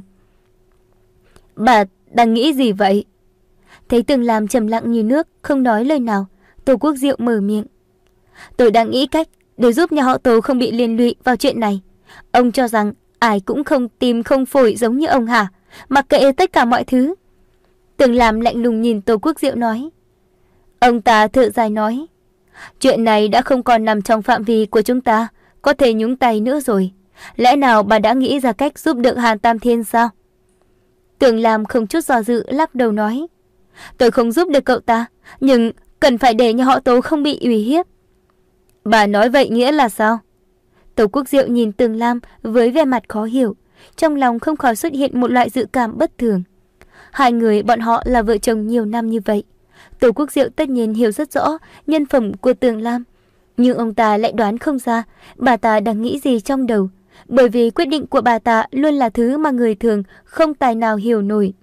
Bà đang nghĩ gì vậy? Thấy Tường Lam trầm lặng như nước, không nói lời nào, Tô Quốc Diệu mở miệng. Tôi đang nghĩ cách để giúp nhà họ Tô không bị liên lụy vào chuyện này. Ông cho rằng ai cũng không tim không phổi giống như ông hả? Mặc kệ tất cả mọi thứ. Tường Lam lạnh lùng nhìn Tô Quốc Diệu nói. Ông ta thở dài nói, chuyện này đã không còn nằm trong phạm vi của chúng ta có thể nhúng tay nữa rồi. Lẽ nào bà đã nghĩ ra cách giúp được Hàn Tam Thiên sao? Tường Lam không chút do dự lắc đầu nói, tôi không giúp được cậu ta, nhưng cần phải để nhà họ Tô không bị uy hiếp. Bà nói vậy nghĩa là sao? Tô Quốc Diệu nhìn Tường Lam với vẻ mặt khó hiểu, trong lòng không khỏi xuất hiện một loại dự cảm bất thường. Hai người bọn họ là vợ chồng nhiều năm như vậy. Tô Quốc Diệu tất nhiên hiểu rất rõ nhân phẩm của Tường Lam, nhưng ông ta lại đoán không ra bà ta đang nghĩ gì trong đầu, bởi vì quyết định của bà ta luôn là thứ mà người thường không tài nào hiểu nổi.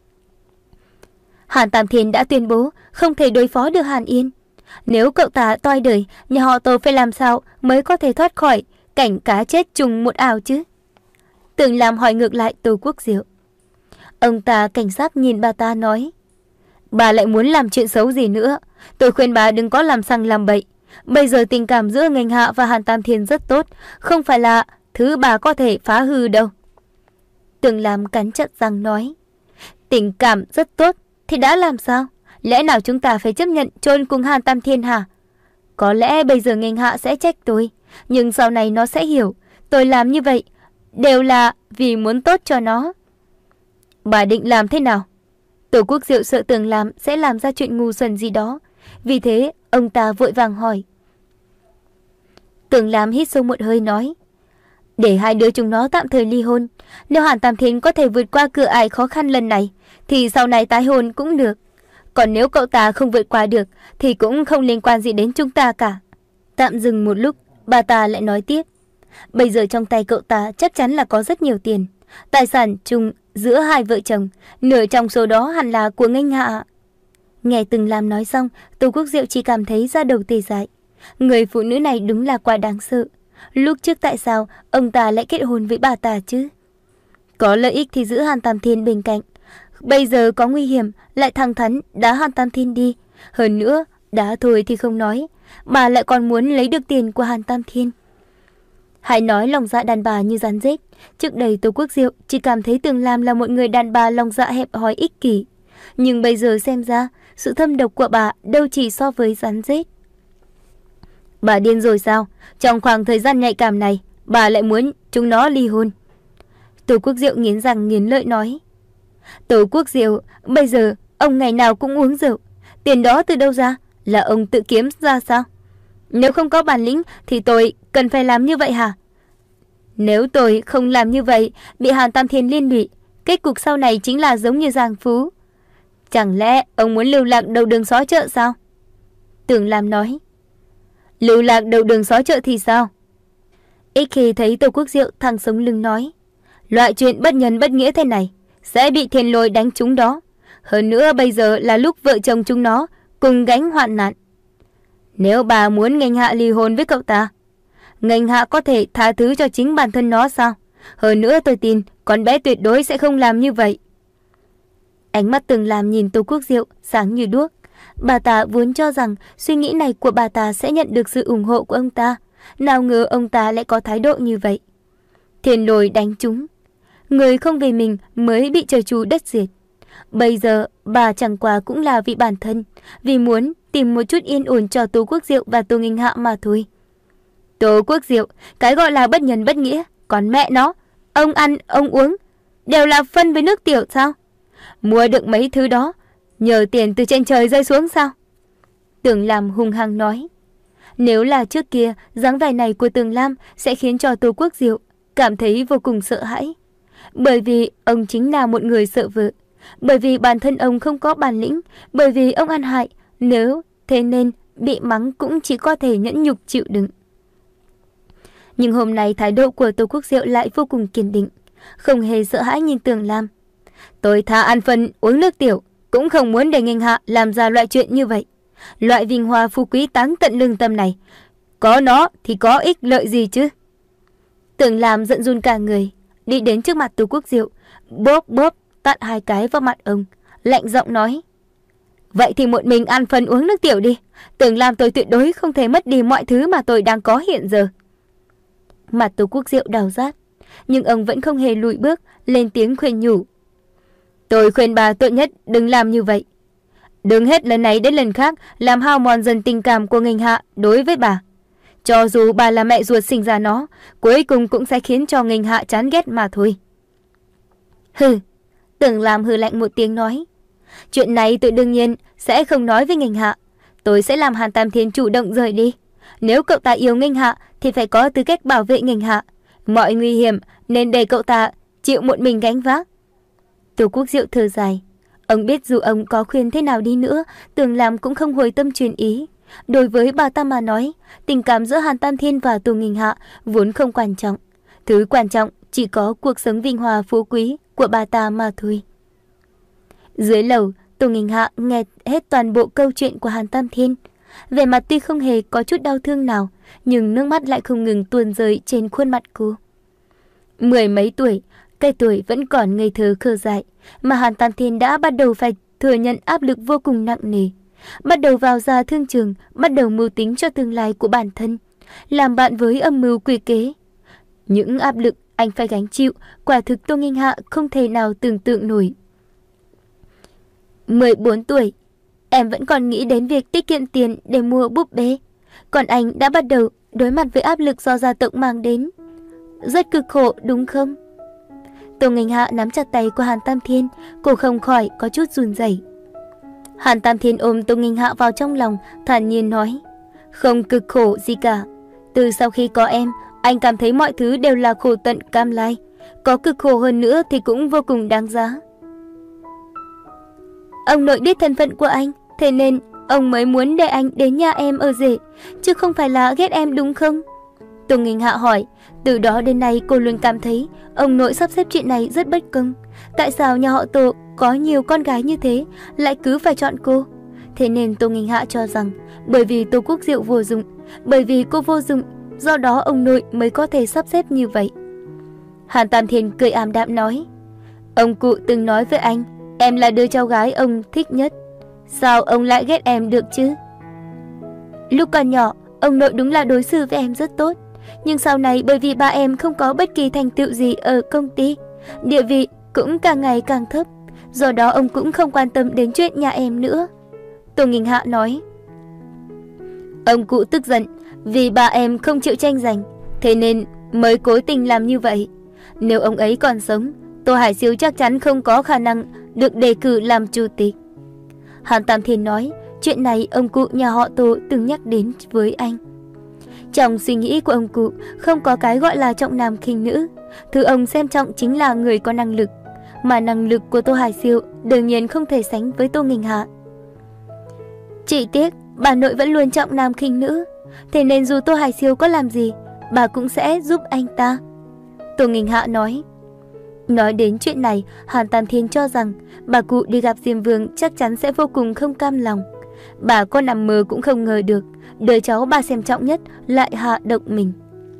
Hàn Tam Thiên đã tuyên bố không thể đối phó được Hàn Yên. Nếu cậu ta toi đời, nhà họ Tô phải làm sao mới có thể thoát khỏi cảnh cá chết trùng một ảo chứ? Tường Lam hỏi ngược lại Tô Quốc Diệu. Ông ta cảnh giác nhìn bà ta nói, bà lại muốn làm chuyện xấu gì nữa? Tôi khuyên bà đừng có làm sằng làm bậy. Bây giờ tình cảm giữa Nghênh Hạ và Hàn Tam Thiên rất tốt, không phải là thứ bà có thể phá hư đâu. Tường Lam cắn chặt răng nói, tình cảm rất tốt thì đã làm sao? Lẽ nào chúng ta phải chấp nhận chôn cùng Hàn Tam Thiên hả? Có lẽ bây giờ Nghênh Hạ sẽ trách tôi, nhưng sau này nó sẽ hiểu tôi làm như vậy đều là vì muốn tốt cho nó. Bà định làm thế nào? Tổ Quốc Diệu sợ Tưởng Lam sẽ làm ra chuyện ngu xuẩn gì đó, vì thế ông ta vội vàng hỏi. Tưởng Lam hít sâu một hơi nói, để hai đứa chúng nó tạm thời ly hôn. Nếu Hàn Tam Thiên có thể vượt qua cửa ải khó khăn lần này, thì sau này tái hôn cũng được. Còn nếu cậu ta không vượt qua được, thì cũng không liên quan gì đến chúng ta cả. Tạm dừng một lúc, bà ta lại nói tiếp. Bây giờ trong tay cậu ta chắc chắn là có rất nhiều tiền. Tài sản chung giữa hai vợ chồng, nửa trong số đó hẳn là của Nghênh Hạ. Nghe Tưởng Lam nói xong, Tô Quốc Diệu chỉ cảm thấy da đầu tê dại. Người phụ nữ này đúng là quá đáng sợ. Lúc trước tại sao ông ta lại kết hôn với bà ta chứ? Có lợi ích thì giữ Hàn Tam Thiên bên cạnh. Bây giờ có nguy hiểm lại thẳng thắn đá Hàn Tam Thiên đi. Hơn nữa, đá thôi thì không nói, mà lại còn muốn lấy được tiền của Hàn Tam Thiên. Hãy nói lòng dạ đàn bà như rắn rết. Trước đây Tô Quốc Diệu chỉ cảm thấy Tưởng Lam là một người đàn bà lòng dạ hẹp hòi ích kỷ. Nhưng bây giờ xem ra, sự thâm độc của bà đâu chỉ so với rắn rết. Bà điên rồi sao? Trong khoảng thời gian nhạy cảm này, bà lại muốn chúng nó ly hôn. Tô Quốc Diệu nghiến răng nghiến lợi nói. Tô Quốc Diệu, bây giờ ông ngày nào cũng uống rượu. Tiền đó từ đâu ra? Là ông tự kiếm ra sao? Nếu không có bản lĩnh thì tôi cần phải làm như vậy hả? Nếu tôi không làm như vậy, bị Hàn Tam Thiên liên lụy, kết cục sau này chính là giống như Giang Phú. Chẳng lẽ ông muốn lưu lạc đầu đường xó chợ sao? Tưởng Lam nói. Lưu lạc đầu đường xó chợ thì sao? Ít khi thấy Tô Quốc Diệu thẳng sống lưng nói. Loại chuyện bất nhân bất nghĩa thế này sẽ bị Thiên Lôi đánh trúng đó. Hơn nữa bây giờ là lúc vợ chồng chúng nó cùng gánh hoạn nạn. Nếu bà muốn Nghênh Hạ ly hôn với cậu ta, Nghênh Hạ có thể tha thứ cho chính bản thân nó sao? Hơn nữa tôi tin con bé tuyệt đối sẽ không làm như vậy. Ánh mắt Tưởng Lam nhìn Tô Quốc Diệu sáng như đuốc. Bà ta vốn cho rằng suy nghĩ này của bà ta sẽ nhận được sự ủng hộ của ông ta. Nào ngờ ông ta lại có thái độ như vậy. Thiên Lôi đánh trúng. Người không vì mình mới bị trời chu đất diệt. Bây giờ bà chẳng qua cũng là vì bản thân, vì muốn tìm một chút yên ổn cho Tô Quốc Diệu và Tô Nghênh Hạ mà thôi. Tô Quốc Diệu, cái gọi là bất nhân bất nghĩa, còn mẹ nó, ông ăn, ông uống, đều là phân với nước tiểu sao? Mua được mấy thứ đó, nhờ tiền từ trên trời rơi xuống sao? Tưởng Lam hung hăng nói. Nếu là trước kia, dáng vẻ này của Tưởng Lam sẽ khiến cho Tô Quốc Diệu cảm thấy vô cùng sợ hãi. Bởi vì ông chính là một người sợ vợ. Bởi vì bản thân ông không có bản lĩnh. Bởi vì ông ăn hại. Nếu thế nên bị mắng cũng chỉ có thể nhẫn nhục chịu đựng. Nhưng hôm nay thái độ của Tô Quốc Diệu lại vô cùng kiên định, không hề sợ hãi nhìn Tưởng Lam. Tôi tha ăn phân uống nước tiểu, cũng không muốn để Nghênh Hạ làm ra loại chuyện như vậy. Loại vinh hoa phú quý táng tận lương tâm này, có nó thì có ích lợi gì chứ? Tưởng Lam giận run cả người, đi đến trước mặt Tô Quốc Diệu, bóp bóp tát hai cái vào mặt ông, lạnh giọng nói. Vậy thì một mình ăn phân uống nước tiểu đi. Tưởng Lam tôi tuyệt đối không thể mất đi mọi thứ mà tôi đang có hiện giờ. Mặt Tô Quốc Diệu đau rát, nhưng ông vẫn không hề lùi bước, lên tiếng khuyên nhủ. Tôi khuyên bà tốt nhất đừng làm như vậy. Đừng hết lần này đến lần khác làm hao mòn dần tình cảm của Nghênh Hạ đối với bà. Cho dù bà là mẹ ruột sinh ra nó, cuối cùng cũng sẽ khiến cho Nghênh Hạ chán ghét mà thôi. Hừ, Tưởng Lam hừ lạnh một tiếng nói. Chuyện này tôi đương nhiên sẽ không nói với Nghênh Hạ. Tôi sẽ làm Hàn Tam Thiên chủ động rời đi. Nếu cậu ta yêu Nghênh Hạ thì phải có tư cách bảo vệ Nghênh Hạ. Mọi nguy hiểm nên để cậu ta chịu một mình gánh vác. Tô Quốc Diệu thở dài. Ông biết dù ông có khuyên thế nào đi nữa, Tưởng Lam cũng không hồi tâm truyền ý. Đối với bà ta mà nói, tình cảm giữa Hàn Tam Thiên và Tô Nghênh Hạ vốn không quan trọng. Thứ quan trọng chỉ có cuộc sống vinh hoa phú quý của bà ta mà thôi. Dưới lầu, Tô Nghênh Hạ nghe hết toàn bộ câu chuyện của Hàn Tam Thiên. Vẻ mặt tuy không hề có chút đau thương nào, nhưng nước mắt lại không ngừng tuôn rơi trên khuôn mặt cô. Mười mấy tuổi, cái tuổi vẫn còn ngây thơ khờ dại, mà Hàn Tam Thiên đã bắt đầu phải thừa nhận áp lực vô cùng nặng nề. Bắt đầu vào ra thương trường, bắt đầu mưu tính cho tương lai của bản thân, làm bạn với âm mưu quỷ kế. Những áp lực anh phải gánh chịu, quả thực Tô Nghênh Hạ không thể nào tưởng tượng nổi. mười bốn tuổi, em vẫn còn nghĩ đến việc tiết kiệm tiền để mua búp bê. Còn anh đã bắt đầu đối mặt với áp lực do gia tộc mang đến. Rất cực khổ đúng không? Tô Nghênh Hạ nắm chặt tay của Hàn Tam Thiên, cô không khỏi có chút run rẩy. Hàn Tam Thiên ôm Tô Nghênh Hạ vào trong lòng, thản nhiên nói: "Không cực khổ gì cả. Từ sau khi có em, anh cảm thấy mọi thứ đều là khổ tận cam lai. Có cực khổ hơn nữa thì cũng vô cùng đáng giá." Ông nội biết thân phận của anh, thế nên ông mới muốn để anh đến nhà em ở rể, chứ không phải là ghét em đúng không? Tô Nghênh Hạ hỏi. Từ đó đến nay cô luôn cảm thấy ông nội sắp xếp chuyện này rất bất công. Tại sao nhà họ Tô có nhiều con gái như thế lại cứ phải chọn cô? Thế nên Tô Nghênh Hạ cho rằng bởi vì Tô Quốc Diệu vô dụng, bởi vì cô vô dụng, do đó ông nội mới có thể sắp xếp như vậy. Hàn Tam Thiên cười ảm đạm nói: "Ông cụ từng nói với anh, em là đứa cháu gái ông thích nhất. Sao ông lại ghét em được chứ? Lúc còn nhỏ, ông nội đúng là đối xử với em rất tốt. Nhưng sau này bởi vì ba em không có bất kỳ thành tựu gì ở công ty, địa vị cũng càng ngày càng thấp, do đó ông cũng không quan tâm đến chuyện nhà em nữa." Tô Nghênh Hạ nói: "Ông cụ tức giận vì ba em không chịu tranh giành, thế nên mới cố tình làm như vậy. Nếu ông ấy còn sống, Tô Hải Siêu chắc chắn không có khả năng được đề cử làm chủ tịch." Hàn Tam Thiên nói, chuyện này ông cụ nhà họ Tô từng nhắc đến với anh. Trong suy nghĩ của ông cụ không có cái gọi là trọng nam khinh nữ, thứ ông xem trọng chính là người có năng lực, mà năng lực của Tô Hải Siêu đương nhiên không thể sánh với Tô Nghênh Hạ. Chỉ tiếc bà nội vẫn luôn trọng nam khinh nữ, thế nên dù Tô Hải Siêu có làm gì, bà cũng sẽ giúp anh ta. Tô Nghênh Hạ nói. Nói đến chuyện này, Hàn Tam Thiên cho rằng bà cụ đi gặp Diêm Vương chắc chắn sẽ vô cùng không cam lòng. Bà có nằm mơ cũng không ngờ được đứa cháu bà xem trọng nhất lại hạ độc mình.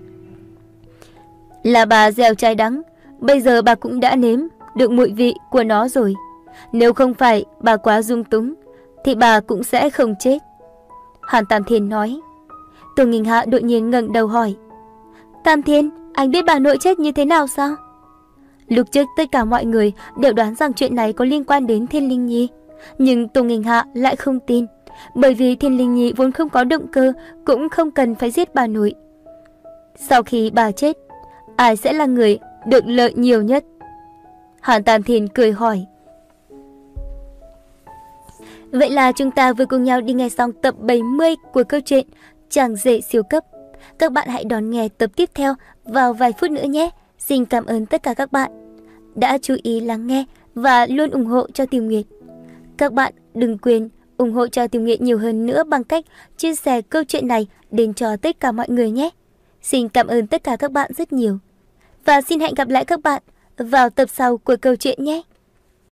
Là bà gieo trái đắng, bây giờ bà cũng đã nếm được mùi vị của nó rồi. Nếu không phải bà quá dung túng thì bà cũng sẽ không chết. Hàn Tam Thiên nói. Tô Nghênh Hạ đột nhiên ngẩng đầu hỏi: Tam Thiên, anh biết bà nội chết như thế nào sao? Lúc trước tất cả mọi người đều đoán rằng chuyện này có liên quan đến Thiên Linh Nhi, nhưng Tô Nghênh Hạ lại không tin, bởi vì Thiên Linh Nhi vốn không có động cơ, cũng không cần phải giết bà nội. Sau khi bà chết, ai sẽ là người được lợi nhiều nhất? Hàn Tam Thiên cười hỏi. Vậy là chúng ta vừa cùng nhau đi nghe xong tập bảy mươi của câu chuyện Chàng Rể Siêu Cấp. Các bạn hãy đón nghe tập tiếp theo vào vài phút nữa nhé. Xin cảm ơn tất cả các bạn đã chú ý lắng nghe và luôn ủng hộ cho Tiểu Nguyệt. Các bạn đừng quên ủng hộ cho Tiểu Nguyệt nhiều hơn nữa bằng cách chia sẻ câu chuyện này đến cho tất cả mọi người nhé. Xin cảm ơn tất cả các bạn rất nhiều. Và xin hẹn gặp lại các bạn vào tập sau của câu chuyện nhé.